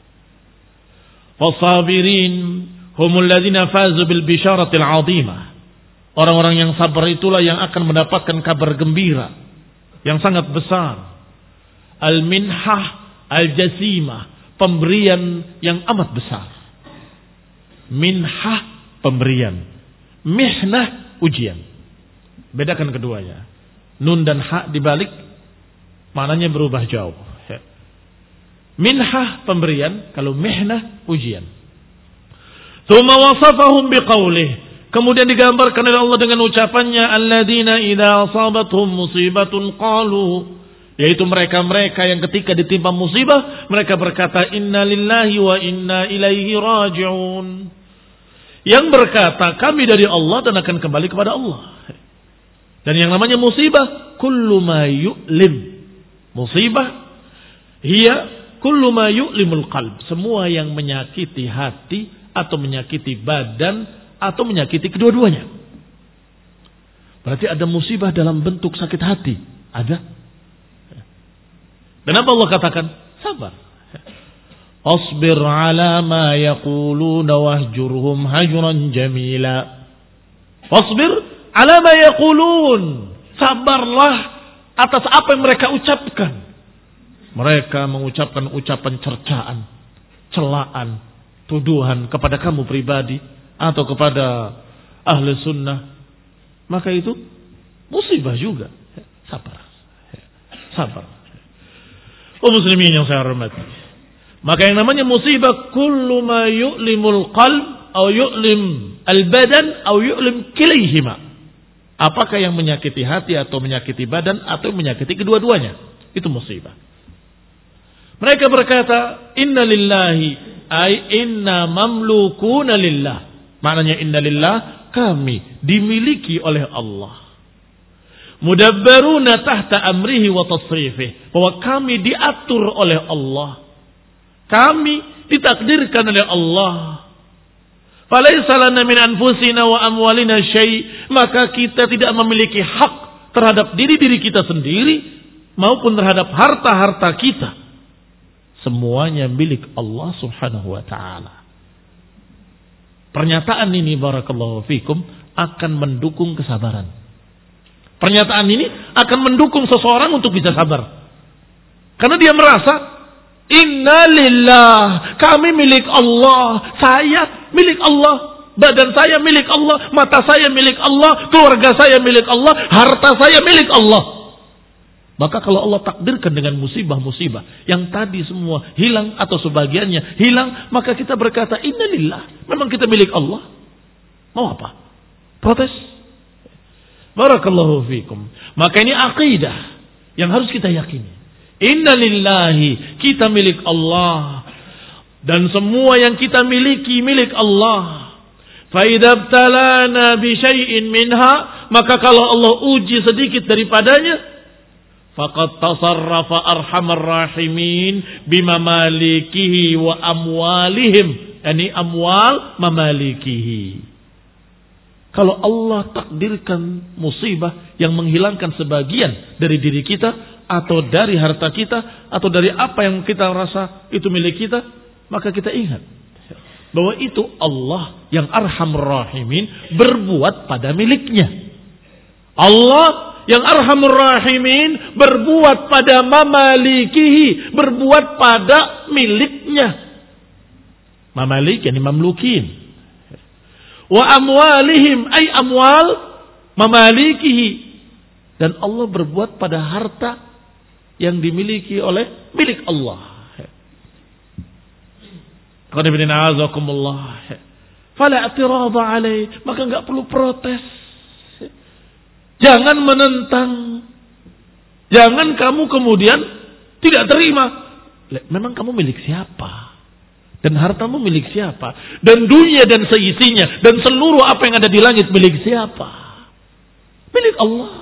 Wasabirin humul ladzina fazu bil bisyaratil 'azimah. Orang-orang yang sabar itulah yang akan mendapatkan kabar gembira yang sangat besar. Al-minhah al-jasimah, pemberian yang amat besar. Minhah, pemberian. Mihnah, ujian. Bedakan keduanya. Nun dan ha dibalik maknanya berubah jauh. Minhah, pemberian, kalau mihnah, ujian. Tsumma wasafahum biqaulih, kemudian digambarkan oleh Allah dengan ucapannya, alladzina idza asabatuhum musibatun qalu, yaitu mereka-mereka yang ketika ditimpa musibah mereka berkata inna lillahi wa inna ilaihi raji'un. Yang berkata kami dari Allah dan akan kembali kepada Allah. Dan yang namanya musibah kullu ma yu'lim. Musibah hiya kullu ma yu'limul qalb, semua yang menyakiti hati atau menyakiti badan atau menyakiti kedua-duanya. Berarti ada musibah dalam bentuk sakit hati, ada. Dan apa Allah katakan? Sabar. Asbir ala ma yaquluna wahjurhum hajran jamila. Asbir ala ma yaqulun. Sabarlah atas apa yang mereka ucapkan. Mereka mengucapkan ucapan cercaan, celaan, tuduhan kepada kamu pribadi atau kepada ahli sunnah. Maka itu musibah juga. Sabar. Sabar. Oh muslimin yang saya hormati. Maka yang namanya musibah kullu ma yu'limul qalb atau yu'lim al-badan atau yu'lim kilaihima. Apakah yang menyakiti hati atau menyakiti badan atau menyakiti kedua-duanya. Itu musibah. Mereka berkata, inna lillahi, ay inna mamlukuna lillah. Maknanya inna lillah, kami dimiliki oleh Allah. Mudabbaruna tahta amrihi wa tasrifih. Bahwa kami diatur oleh Allah. Kami ditakdirkan oleh Allah. Falaysa lana min anfusina wa amwalina syai'. Maka kita tidak memiliki hak terhadap diri-diri kita sendiri maupun terhadap harta-harta kita. Semuanya milik Allah Subhanahu wa taala. Pernyataan ini barakallahu fikum akan mendukung kesabaran. Pernyataan ini akan mendukung seseorang untuk bisa sabar. Karena dia merasa inna lillah, kami milik Allah. Saya milik Allah. Badan saya milik Allah, mata saya milik Allah, keluarga saya milik Allah, harta saya milik Allah. Maka kalau Allah takdirkan dengan musibah-musibah yang tadi semua hilang atau sebagiannya hilang, maka kita berkata, innalillah, memang kita milik Allah. Mau apa? Protes? Barakallahu fikum. Maka ini akidah yang harus kita yakini. Innalillahi, kita milik Allah. Dan semua yang kita miliki milik Allah. Fa'idha btalana bisyai'in minha, maka kalau Allah uji sedikit daripadanya, faqad tasarrafa arhamar rahimin bimamalikihi wa amwalihim, yani amwal mamalikihi. Kalau Allah takdirkan musibah yang menghilangkan sebagian dari diri kita, atau dari harta kita, atau dari apa yang kita rasa itu milik kita, maka kita ingat bahwa itu Allah yang arhamur rahimin berbuat pada miliknya. Allah yang arhamur rahimin berbuat pada mamalikihi, berbuat pada miliknya. Mamalik yani mamlukin. Wa amwalihim ay amwal mamalikihi. Dan Allah berbuat pada harta yang dimiliki oleh milik Allah. Fala i'tirada alaih, maka enggak perlu protes. Jangan menentang. Jangan kamu kemudian tidak terima. Memang kamu milik siapa? Dan hartamu milik siapa? Dan dunia dan seisinya dan seluruh apa yang ada di langit milik siapa? Milik Allah.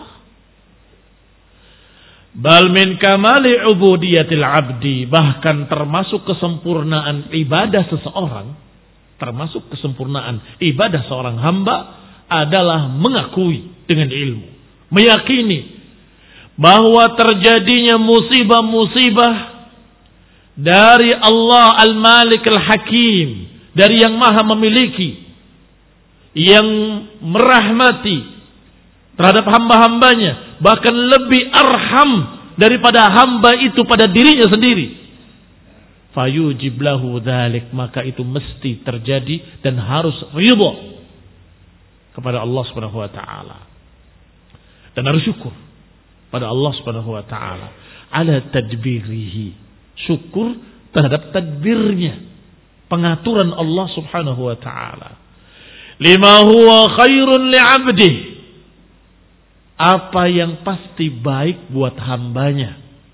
Bal min kamali ubudiyatil abdi, bahkan termasuk kesempurnaan ibadah seseorang, termasuk kesempurnaan ibadah seorang hamba adalah mengakui dengan ilmu, meyakini bahwa terjadinya musibah-musibah dari Allah Al-Malik Al-Hakim, dari yang maha memiliki, yang merahmati terhadap hamba-hambanya, bahkan lebih arham daripada hamba itu pada dirinya sendiri. Fayujib lahu dzalik, maka itu mesti terjadi dan harus ridha kepada Allah Subhanahu wa taala. Dan harus syukur pada Allah Subhanahu wa taala ala tadbirihi. Syukur terhadap tadbirnya, pengaturan Allah Subhanahu wa taala. Lima huwa khairun li'abdihi, apa yang pasti baik buat hambanya.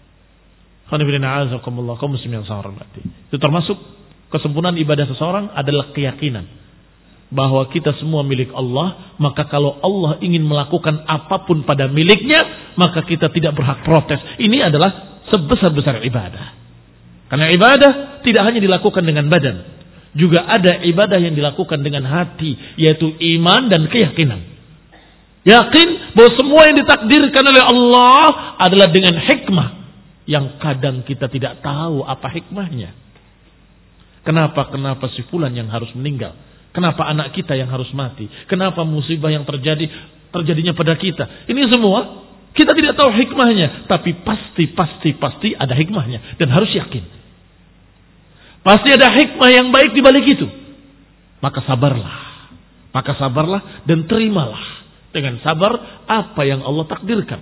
Itu termasuk kesempurnaan ibadah seseorang adalah keyakinan bahwa kita semua milik Allah. Maka kalau Allah ingin melakukan apapun pada miliknya, maka kita tidak berhak protes. Ini adalah sebesar-besar ibadah. Karena ibadah tidak hanya dilakukan dengan badan, juga ada ibadah yang dilakukan dengan hati, yaitu iman dan keyakinan. Yakin bahwa semua yang ditakdirkan oleh Allah adalah dengan hikmah yang kadang kita tidak tahu apa hikmahnya. Kenapa kenapa si fulan yang harus meninggal? Kenapa anak kita yang harus mati? Kenapa musibah yang terjadi terjadinya pada kita? Ini semua kita tidak tahu hikmahnya, tapi pasti pasti pasti ada hikmahnya dan harus yakin. Pasti ada hikmah yang baik di balik itu. Maka sabarlah. Maka sabarlah dan terimalah dengan sabar apa yang Allah takdirkan.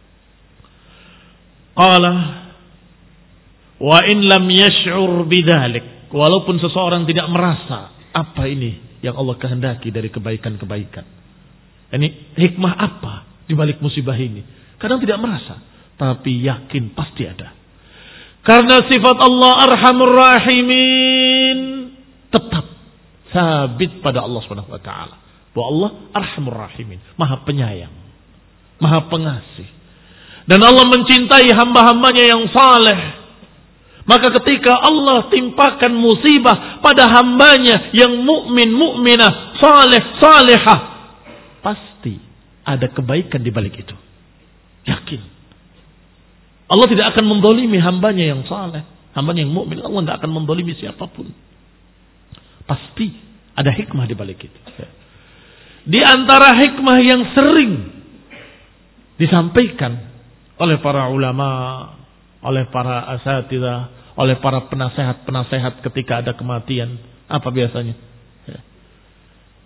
Qala wa in lam yash'ur bidzalik, walaupun seseorang tidak merasa apa ini yang Allah kehendaki dari kebaikan-kebaikan. Ini hikmah apa di balik musibah ini? Kadang tidak merasa, tapi yakin pasti ada. Karena sifat Allah Arhamur Rahimin tetap sabit pada Allah Subhanahu wa taala. Bahwa Allah Arhamur Rahimin, Maha Penyayang, Maha Pengasih. Dan Allah mencintai hamba-hambanya yang saleh. Maka ketika Allah timpakan musibah pada hambanya yang mukmin, mukminah, saleh, salehah, pasti ada kebaikan di balik itu. Yakin. Allah tidak akan mendolimi hambanya yang saleh, hambanya yang mukmin. Allah tidak akan mendolimi siapapun. Pasti ada hikmah di balik itu. Di antara hikmah yang sering disampaikan oleh para ulama, oleh para asatidzah, oleh para penasehat-penasehat ketika ada kematian, apa biasanya?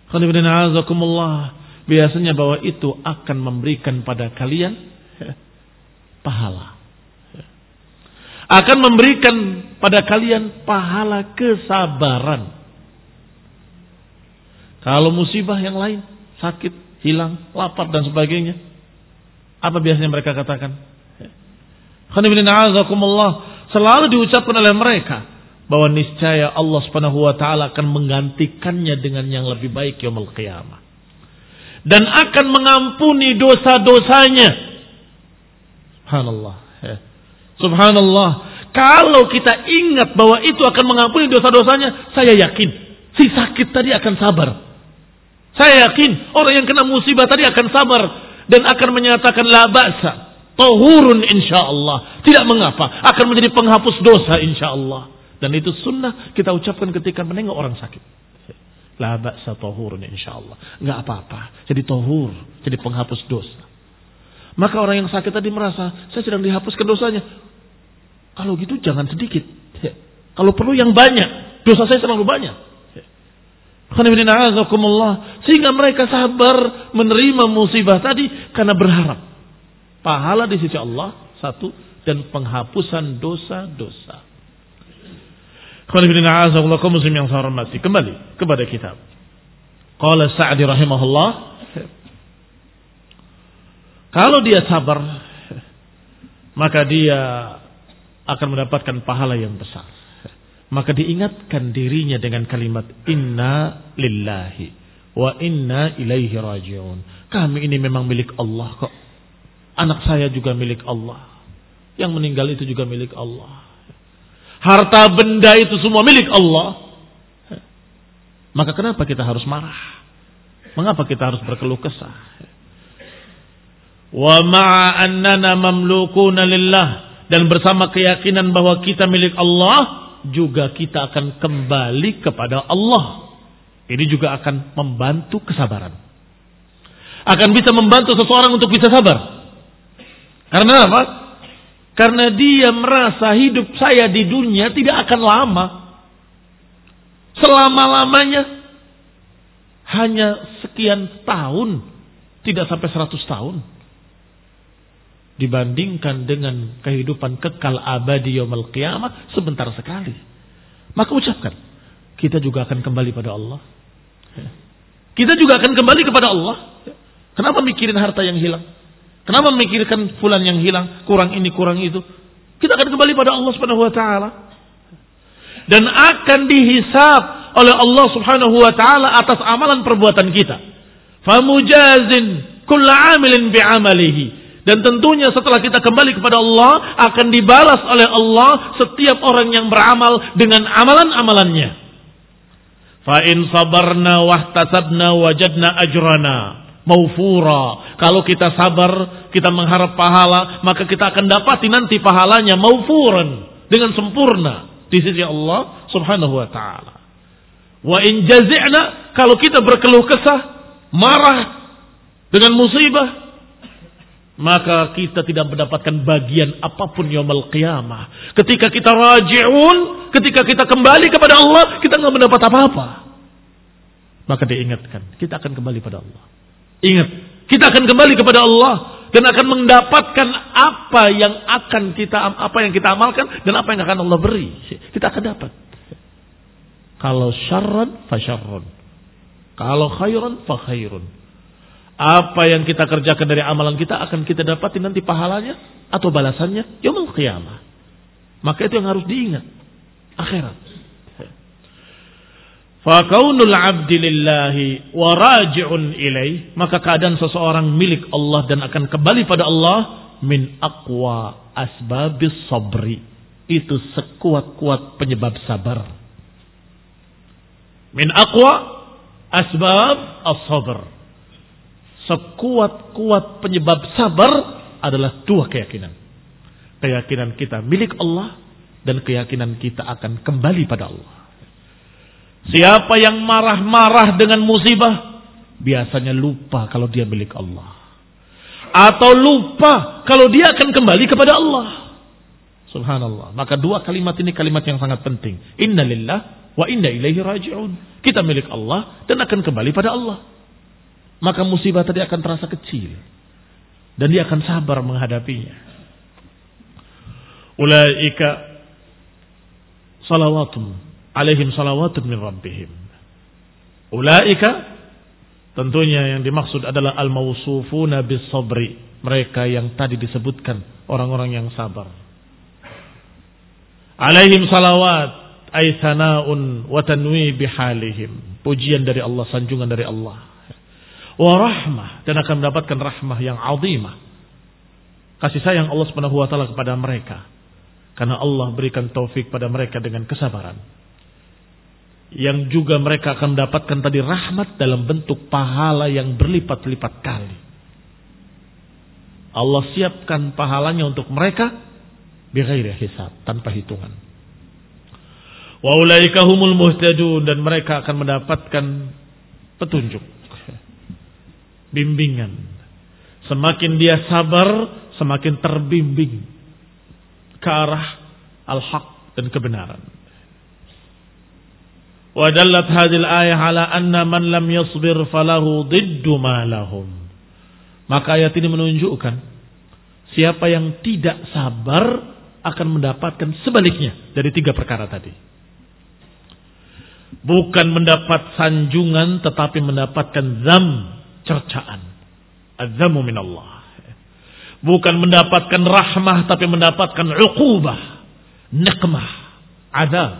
Biasanya bahwa itu akan memberikan pada kalian pahala. Akan memberikan pada kalian pahala kesabaran. Kalau musibah yang lain, sakit, hilang, lapar dan sebagainya, apa biasanya mereka katakan? Selalu diucapkan oleh mereka bahwa niscaya Allah Subhanahu wa taala akan menggantikannya dengan yang lebih baik yaumul qiyamah. Dan akan mengampuni dosa-dosanya. Subhanallah. Subhanallah. Kalau kita ingat bahwa itu akan mengampuni dosa-dosanya, saya yakin si sakit tadi akan sabar. Saya yakin orang yang kena musibah tadi akan sabar dan akan menyatakan la ba'sa, tahurun insyaallah. Tidak mengapa, akan menjadi penghapus dosa insyaallah. Dan itu sunnah kita ucapkan ketika menengok orang sakit. La ba'sa tahurun insyaallah. Enggak apa-apa, jadi tahur, jadi penghapus dosa. Maka orang yang sakit tadi merasa saya sedang dihapuskan dosanya. Kalau gitu jangan sedikit. Kalau perlu yang banyak. Dosa saya terlalu banyak. Sehingga mereka sabar menerima musibah tadi karena berharap pahala di sisi Allah satu dan penghapusan dosa-dosa. Kembali kepada kitab. Qala Sa'di rahimahullah, kalau dia sabar maka dia akan mendapatkan pahala yang besar. Maka diingatkan dirinya dengan kalimat inna lillahi wa inna ilaihi raji'un. Kami ini memang milik Allah kok. Anak saya juga milik Allah. Yang meninggal itu juga milik Allah. Harta benda itu semua milik Allah. Maka kenapa kita harus marah? Mengapa kita harus berkeluh kesah? Wa ma'a annana mamlukuna lillah. Dan bersama keyakinan bahwa kita milik Allah, juga kita akan kembali kepada Allah. Ini juga akan membantu kesabaran. Akan bisa membantu seseorang untuk bisa sabar. Karena apa? Karena dia merasa hidup saya di dunia tidak akan lama. Selama-lamanya hanya sekian tahun, tidak sampai seratus tahun. Dibandingkan dengan kehidupan kekal abadi yaumul qiyamah sebentar sekali. Maka ucapkan, kita juga akan kembali pada Allah. Kita juga akan kembali kepada Allah. Kenapa mikirin harta yang hilang? Kenapa memikirkan fulan yang hilang, kurang ini, kurang itu? Kita akan kembali pada Allah Subhanahu wa taala. Dan akan dihisab oleh Allah Subhanahu wa taala atas amalan perbuatan kita. Famujazin kulla amilin bi'amalihi. Dan tentunya setelah kita kembali kepada Allah akan dibalas oleh Allah setiap orang yang beramal dengan amalan-amalannya. Fa in sabarna wahtasabna wajadna ajrana maufura. Kalau kita sabar, kita mengharap pahala, maka kita akan dapati nanti pahalanya maufuran, dengan sempurna di sisi Allah Subhanahu wa taala. Wa in jazi'na, kalau kita berkeluh kesah, marah dengan musibah, maka kita tidak mendapatkan bagian apapun yaumul qiyamah. Ketika kita raji'un, ketika kita kembali kepada Allah, kita enggak mendapat apa-apa. Maka diingatkan, kita akan kembali pada Allah. Ingat, kita akan kembali kepada Allah dan akan mendapatkan apa yang akan kita apa yang kita amalkan dan apa yang akan Allah beri. Kita akan dapat. Kalau syarran fa syarrun. Kalau khairan fa khairun. Apa yang kita kerjakan dari amalan kita akan kita dapati nanti pahalanya atau balasannya yaumul qiyamah. Maka itu yang harus diingat. Akhirat. Fa kaunul 'abdi lillahi wa raji'un ilaih, maka keadaan seseorang milik Allah dan akan kembali pada Allah min aqwa asbabis sabri. Itu sekuat-kuat penyebab sabar. Min aqwa asbab as-sabr. Sekuat-kuat penyebab sabar adalah dua keyakinan. Keyakinan kita milik Allah dan keyakinan kita akan kembali pada Allah. Siapa yang marah-marah dengan musibah, biasanya lupa kalau dia milik Allah. Atau lupa kalau dia akan kembali kepada Allah. Subhanallah. Maka dua kalimat ini kalimat yang sangat penting. Inna lillah wa inna ilaihi raji'un. Kita milik Allah dan akan kembali pada Allah. Maka musibah tadi akan terasa kecil. Dan dia akan sabar menghadapinya. Ulaika salawatun alaihim salawatun min rabbihim. Ulaika tentunya yang dimaksud adalah al-mawsufuna bis sabri. Mereka yang tadi disebutkan, orang-orang yang sabar. Alaihim salawat ay sana'un wa tanwi bihalihim. Pujian dari Allah, sanjungan dari Allah. Wa rahmah, dan akan mendapatkan rahmah yang azimah. Kasih sayang Allah Subhanahu wa taala kepada mereka. Karena Allah berikan taufik pada mereka dengan kesabaran. Yang juga mereka akan mendapatkan tadi rahmat dalam bentuk pahala yang berlipat-lipat kali. Allah siapkan pahalanya untuk mereka bighairi hisab, tanpa hitungan. Wa ulaika humul muhtadun, dan mereka akan mendapatkan petunjuk, bimbingan. Semakin dia sabar, semakin terbimbing ke arah al-haq dan kebenaran. Wa dallat hadhil ayah ala anna man lam yasbir falahu diddu ma lahum. Maka ayat ini menunjukkan siapa yang tidak sabar akan mendapatkan sebaliknya dari tiga perkara tadi. Bukan mendapat sanjungan tetapi mendapatkan zam, cercaan. Az-zamu minallah. Bukan mendapatkan rahmah tapi mendapatkan uqubah, nikmah, azab.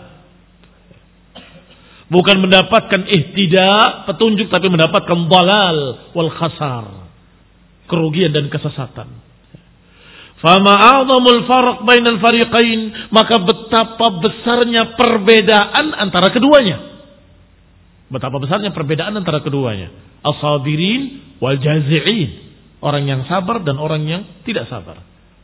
Bukan mendapatkan ihtida, petunjuk, tapi mendapatkan dalal wal khasar, kerugian dan kesesatan. Fama a'zamul farq bainal fariqain, maka betapa besarnya perbedaan antara keduanya. Betapa besarnya perbedaan antara keduanya. As-sabirin wal jazi'in. Orang yang sabar dan orang yang tidak sabar.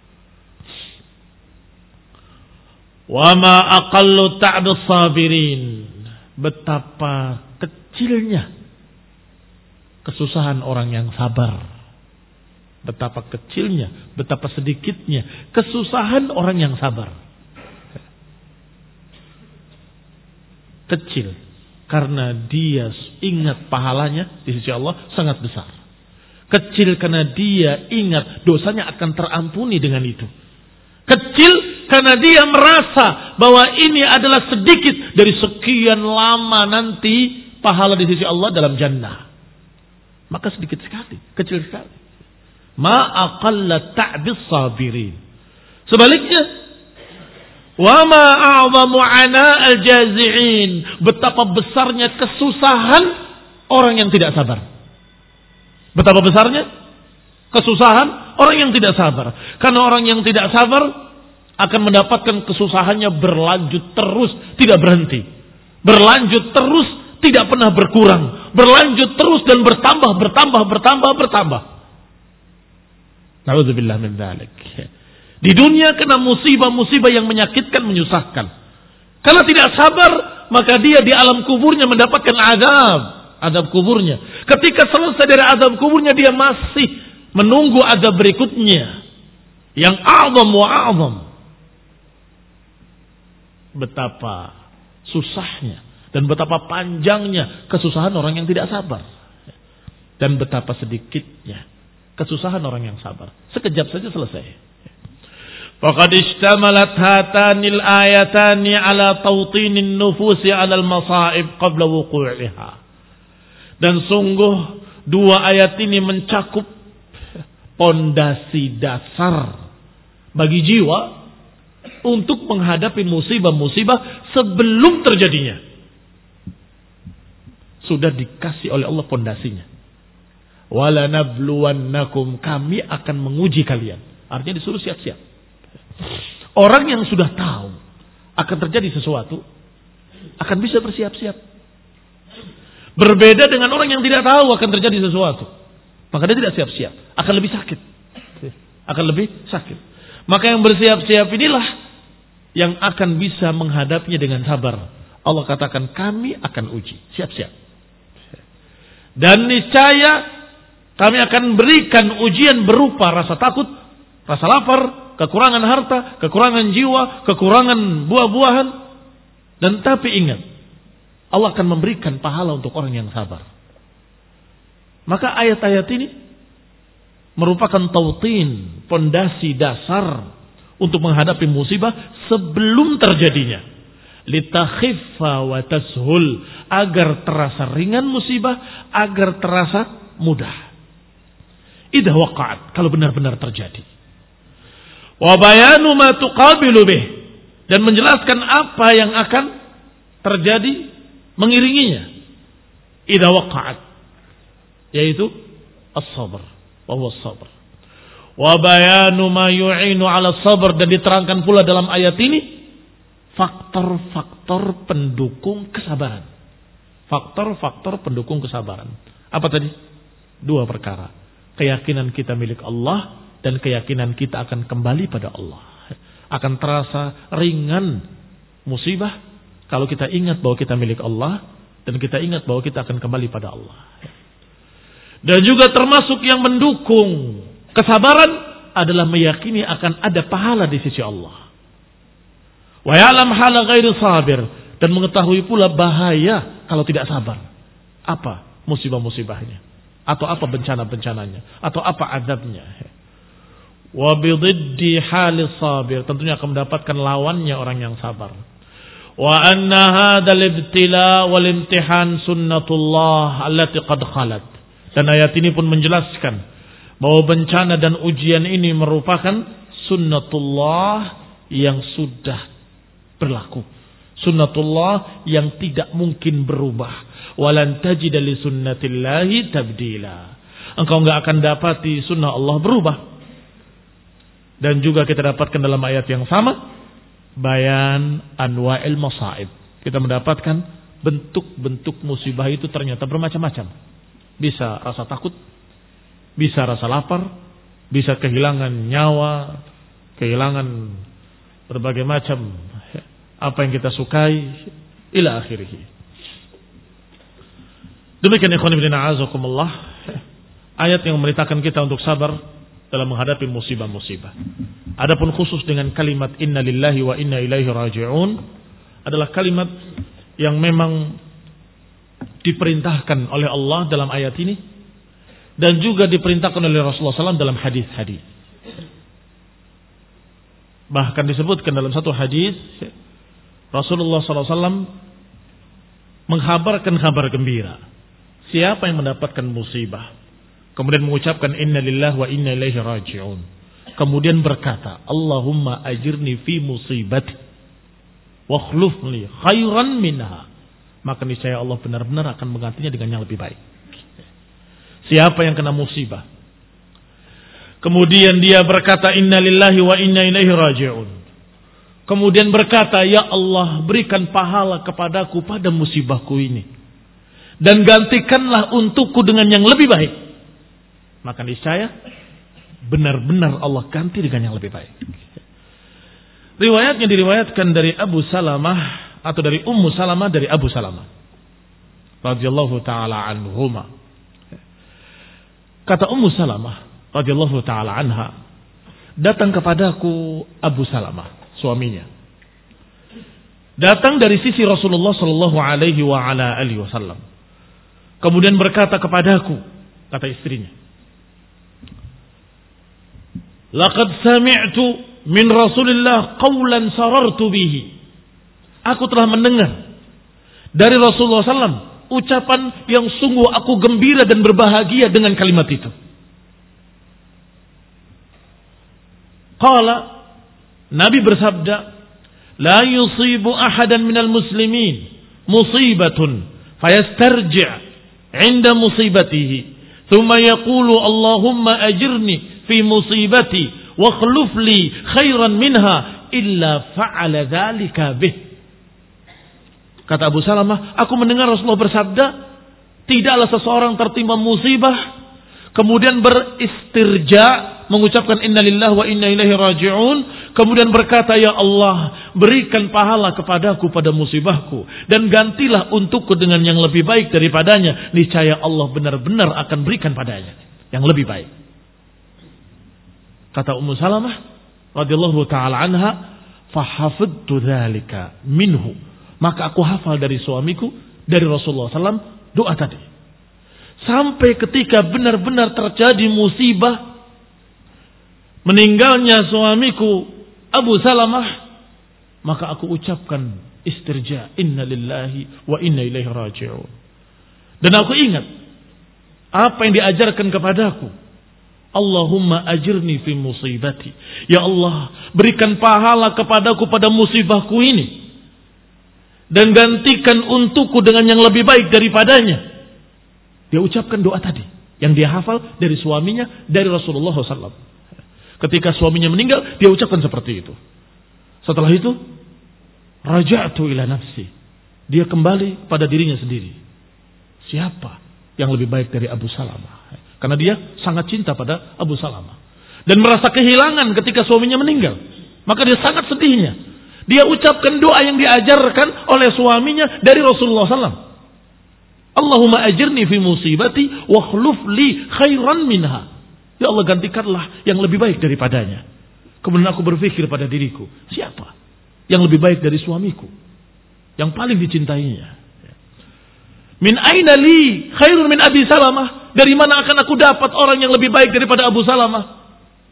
Wa ma aqallu ta'dus sabirin. Betapa kecilnya kesusahan orang yang sabar. Betapa kecilnya, betapa sedikitnya kesusahan orang yang sabar. Kecil karena dia ingat pahalanya di sisi Allah sangat besar. Kecil karena dia ingat dosanya akan terampuni dengan itu. Kecil karena dia merasa bahwa ini adalah sedikit dari sekian lama nanti pahala di sisi Allah dalam jannah. Maka sedikit sekali, kecil sekali. Ma aqalla ta'bis sabirin. Sebaliknya, wa ma a'zamu ana al-jazi'in. Betapa besarnya kesusahan orang yang tidak sabar. Betapa besarnya kesusahan orang yang tidak sabar. Karena orang yang tidak sabar akan mendapatkan kesusahannya berlanjut terus, tidak berhenti. Berlanjut terus, tidak pernah berkurang. Berlanjut terus dan bertambah, bertambah, bertambah, bertambah. Na'udzubillah min dzalik. Di dunia kena musibah-musibah yang menyakitkan, menyusahkan. Karena tidak sabar, maka dia di alam kuburnya mendapatkan azab, azab kuburnya. Ketika selesai dari azab kuburnya, dia masih menunggu azab berikutnya yang a'zam wa a'zam. Betapa susahnya dan betapa panjangnya kesusahan orang yang tidak sabar, dan betapa sedikitnya kesusahan orang yang sabar. Sekejap saja selesai. Faqad ishtamalat hatanil ayatani ala tawtinin nufusi ala al-masa'ib qabla wuqu'iha. Dan sungguh dua ayat ini mencakup pondasi dasar bagi jiwa untuk menghadapi musibah-musibah sebelum terjadinya. Sudah dikasih oleh Allah pondasinya. Wala nabluwannakum, kami akan menguji kalian. Artinya disuruh siap-siap. Orang yang sudah tahu akan terjadi sesuatu akan bisa bersiap-siap. Berbeda dengan orang yang tidak tahu akan terjadi sesuatu, maka dia tidak siap-siap, akan lebih sakit. Akan lebih sakit. Maka yang bersiap-siap inilah yang akan bisa menghadapinya dengan sabar. Allah katakan kami akan uji, siap-siap. Dan niscaya kami akan berikan ujian berupa rasa takut, rasa lapar, kekurangan harta, kekurangan jiwa, kekurangan buah-buahan. Dan tapi ingat, Allah akan memberikan pahala untuk orang yang sabar. Maka ayat-ayat ini merupakan tautin, pondasi dasar untuk menghadapi musibah sebelum terjadinya. Litakhiffa wa tashul, agar terasa ringan musibah, agar terasa mudah. Idza waqa'at, kalau benar-benar terjadi. Wa bayanu ma tuqabilu bih, dan menjelaskan apa yang akan terjadi mengiringinya. Idza waqa'at, yaitu as-sabr, wa huwa as-sabr. Wa bayanu ma yu'inu 'ala sabr, dan diterangkan pula dalam ayat ini faktor-faktor pendukung kesabaran. Faktor-faktor pendukung kesabaran. Apa tadi? Dua perkara. Keyakinan kita milik Allah dan keyakinan kita akan kembali pada Allah. Akan terasa ringan musibah kalau kita ingat bahwa kita milik Allah dan kita ingat bahwa kita akan kembali pada Allah. Dan juga termasuk yang mendukung kesabaran adalah meyakini akan ada pahala di sisi Allah. Wa ya'lam hala ghairi sabir, dan mengetahui pula bahaya kalau tidak sabar. Apa musibah-musibahnya? Atau apa bencana-bencananya? Atau apa azabnya? Wa bididdi halis sabir, tentunya akan mendapatkan lawannya orang yang sabar. Wa anna hadzal ibtila wal imtihan sunnatullah allati qad khalat. Dan ayat ini pun menjelaskan bahwa bencana dan ujian ini merupakan sunnatullah yang sudah berlaku. Sunnatullah yang tidak mungkin berubah. Walan tajida li sunnatillahi tabdila. Engkau enggak akan dapati sunnah Allah berubah. Dan juga kita dapatkan dalam ayat yang sama, bayan anwa'il masaib. Kita mendapatkan bentuk-bentuk musibah itu ternyata bermacam-macam. Bisa rasa takut, bisa rasa lapar, bisa kehilangan nyawa, kehilangan berbagai macam apa yang kita sukai, ila akhirih. Demikian ikhwan fillah a'azakumullah, ayat yang memerintahkan kita untuk sabar dalam menghadapi musibah-musibah. Adapun khusus dengan kalimat inna lillahi wa inna ilaihi raji'un adalah kalimat yang memang diperintahkan oleh Allah dalam ayat ini dan juga diperintahkan oleh Rasulullah shallallahu alaihi wasallam dalam hadis-hadis. Bahkan disebutkan dalam satu hadis Rasulullah shallallahu alaihi wasallam menghabarkan kabar gembira. Siapa yang mendapatkan musibah, kemudian mengucapkan inna lillahi wa inna ilaihi raji'un, kemudian berkata Allahumma ajirni fi musibati wa akhlif li khairan minha, maka niscaya Allah benar-benar akan menggantinya dengan yang lebih baik. Siapa yang kena musibah, kemudian dia berkata inna lillahi wa inna ilaihi raji'un, kemudian berkata ya Allah berikan pahala kepadaku pada musibahku ini dan gantikanlah untukku dengan yang lebih baik, maka niscaya benar-benar Allah ganti dengan yang lebih baik. Riwayatnya diriwayatkan dari Abu Salamah atau dari Ummu Salamah dari Abu Salamah radhiyallahu taala anhuma. Kata Ummu Salamah radhiyallahu taala anha, datang kepadaku Abu Salamah, suaminya. Datang dari sisi Rasulullah sallallahu alaihi wa ala alihi wasallam. Kemudian berkata kepadaku, kata istrinya, laqad sami'tu min Rasulillah qawlan sarartu bihi. Aku telah mendengar dari Rasulullah sallallahu alaihi wasallam ucapan yang sungguh aku gembira dan berbahagia dengan kalimat itu. Qala, Nabi bersabda, la yusibu ahadan minal muslimin musibatun fayastarji' 'inda musibatihi thumma yaqulu Allahumma ajirni fi musibati wa akhlif li khairan minha illa fa'ala dzalika bih. Kata Abu Salamah, aku mendengar Rasulullah bersabda, tidaklah seseorang tertimpa musibah kemudian beristirja, mengucapkan inna lillahi wa inna ilaihi raji'un, kemudian berkata ya Allah berikan pahala kepadaku pada musibahku dan gantilah untukku dengan yang lebih baik daripadanya, niscaya Allah benar-benar akan berikan padanya yang lebih baik. Kata Ummu Salamah radhiyallahu taala anha, fa hafidtu dzalika minhu, maka aku hafal dari suamiku dari Rasulullah shallallahu alaihi wasallam doa tadi. Sampai ketika benar-benar terjadi musibah, meninggalnya suamiku Abu Salamah, maka aku ucapkan istirja, inna lillahi wa inna ilaihi raji'un. Dan aku ingat apa yang diajarkan kepadaku, Allahumma ajirni fi musibati. Ya Allah, berikan pahala kepadaku pada musibahku ini, dan gantikan untukku dengan yang lebih baik daripadanya. Dia ucapkan doa tadi yang dia hafal dari suaminya, dari Rasulullah shallallahu alaihi wasallam. Ketika suaminya meninggal, dia ucapkan seperti itu. Setelah itu, raja'tu ila nafsi. Dia kembali pada dirinya sendiri. Siapa yang lebih baik dari Abu Salamah? Karena dia sangat cinta pada Abu Salamah. Dan merasa kehilangan ketika suaminya meninggal. Maka dia sangat sedihnya. Dia ucapkan doa yang diajarkan oleh suaminya dari Rasulullah shallallahu alaihi wasallam. Allahumma ajirni fi musibati wa khluf li khairan minha. Ya Allah, gantikanlah yang lebih baik daripadanya. Kemudian aku berpikir pada diriku, siapa yang lebih baik dari suamiku, yang paling dicintainya? Min aina li khairun min Abi Salamah? Dari mana akan aku dapat orang yang lebih baik daripada Abu Salamah?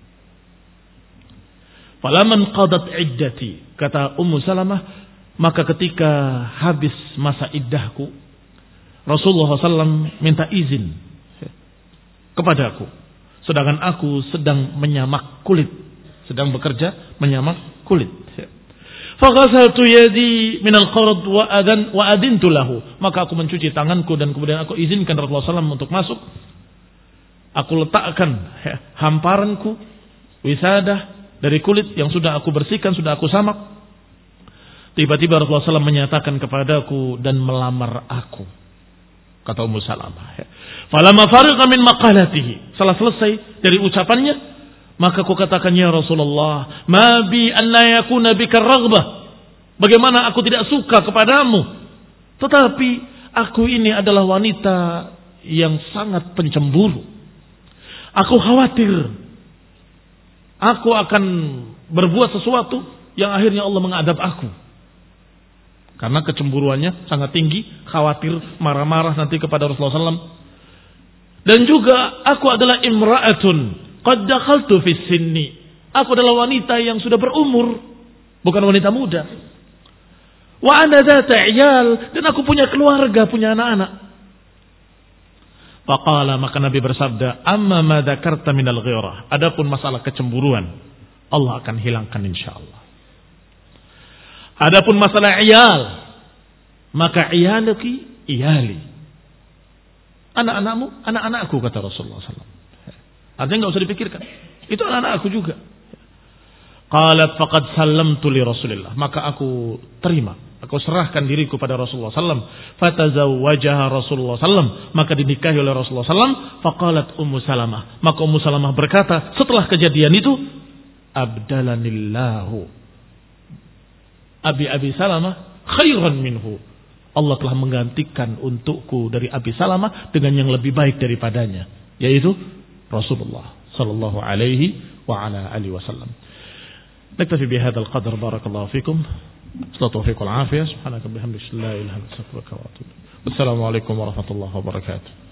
Falaman qadat iddati, kata Ummu Salamah, maka ketika habis masa iddahku, Rasulullah shallallahu alaihi wasallam minta izin kepadaku, sedangkan aku sedang menyamak kulit, sedang bekerja menyamak kulit. Faghasaltu yadi minal qarad wa adan wa adintu lahu. Maka aku mencuci tanganku dan kemudian aku izinkan Rasulullah shallallahu alaihi wasallam untuk masuk. Aku letakkan hamparanku, wisadah dari kulit yang sudah aku bersihkan, sudah aku samak. Tiba-tiba Rasulullah shallallahu alaihi wasallam menyatakan kepadaku dan melamar aku. Kata Ummu Salamah. Falamma fariqa min maqalatihi. Setelah selesai dari ucapannya, maka aku katakan, ya Rasulullah, ma bi an la yakuna bika raghbah. Bagaimana aku tidak suka kepadamu, tetapi aku ini adalah wanita yang sangat pencemburu. Aku khawatir aku akan berbuat sesuatu yang akhirnya Allah mengadab aku. Karena kecemburuannya sangat tinggi, khawatir marah-marah nanti kepada Rasulullah shallallahu alaihi wasallam. Dan juga aku adalah imra'atun qad dakhaltu fi sinni. Aku adalah wanita yang sudah berumur, bukan wanita muda. Wa ana dzata iyal, dan aku punya keluarga, punya anak-anak. Faqala, maka Nabi bersabda, amma ma dzakarta minal ghirah. Adapun masalah kecemburuan, Allah akan hilangkan insyaallah. Adapun masalah iyal, maka iyaluki iyali. Anak-anakmu, anak-anakku, kata Rasulullah shallallahu alaihi wasallam. Artinya enggak usah dipikirkan. Itu anak-anakku juga. Qalat faqad sallamtu li Rasulillah. Maka aku terima, aku serahkan diriku pada Rasulullah shallallahu alaihi wasallam. Fatazawwajaha Rasulullah shallallahu alaihi wasallam. Maka dinikahi oleh Rasulullah shallallahu alaihi wasallam. Faqalat Ummu Salamah. Maka Ummu Salamah berkata setelah kejadian itu, abdalanillahu Abi Abi Salamah khairan minhu. Allah telah menggantikan untukku dari Abi Salamah dengan yang lebih baik daripadanya, yaitu Rasulullah sallallahu alaihi wa ala alihi wasallam. Naktafi bihadzal qadar, barakallahu fikum. Assalamualaikum warahmatullahi wabarakatuh. Subhanaka bihamdika la ilaha illa anta astaghfiruka wa atubu ilaik. Wassalamu alaikum warahmatullahi wabarakatuh.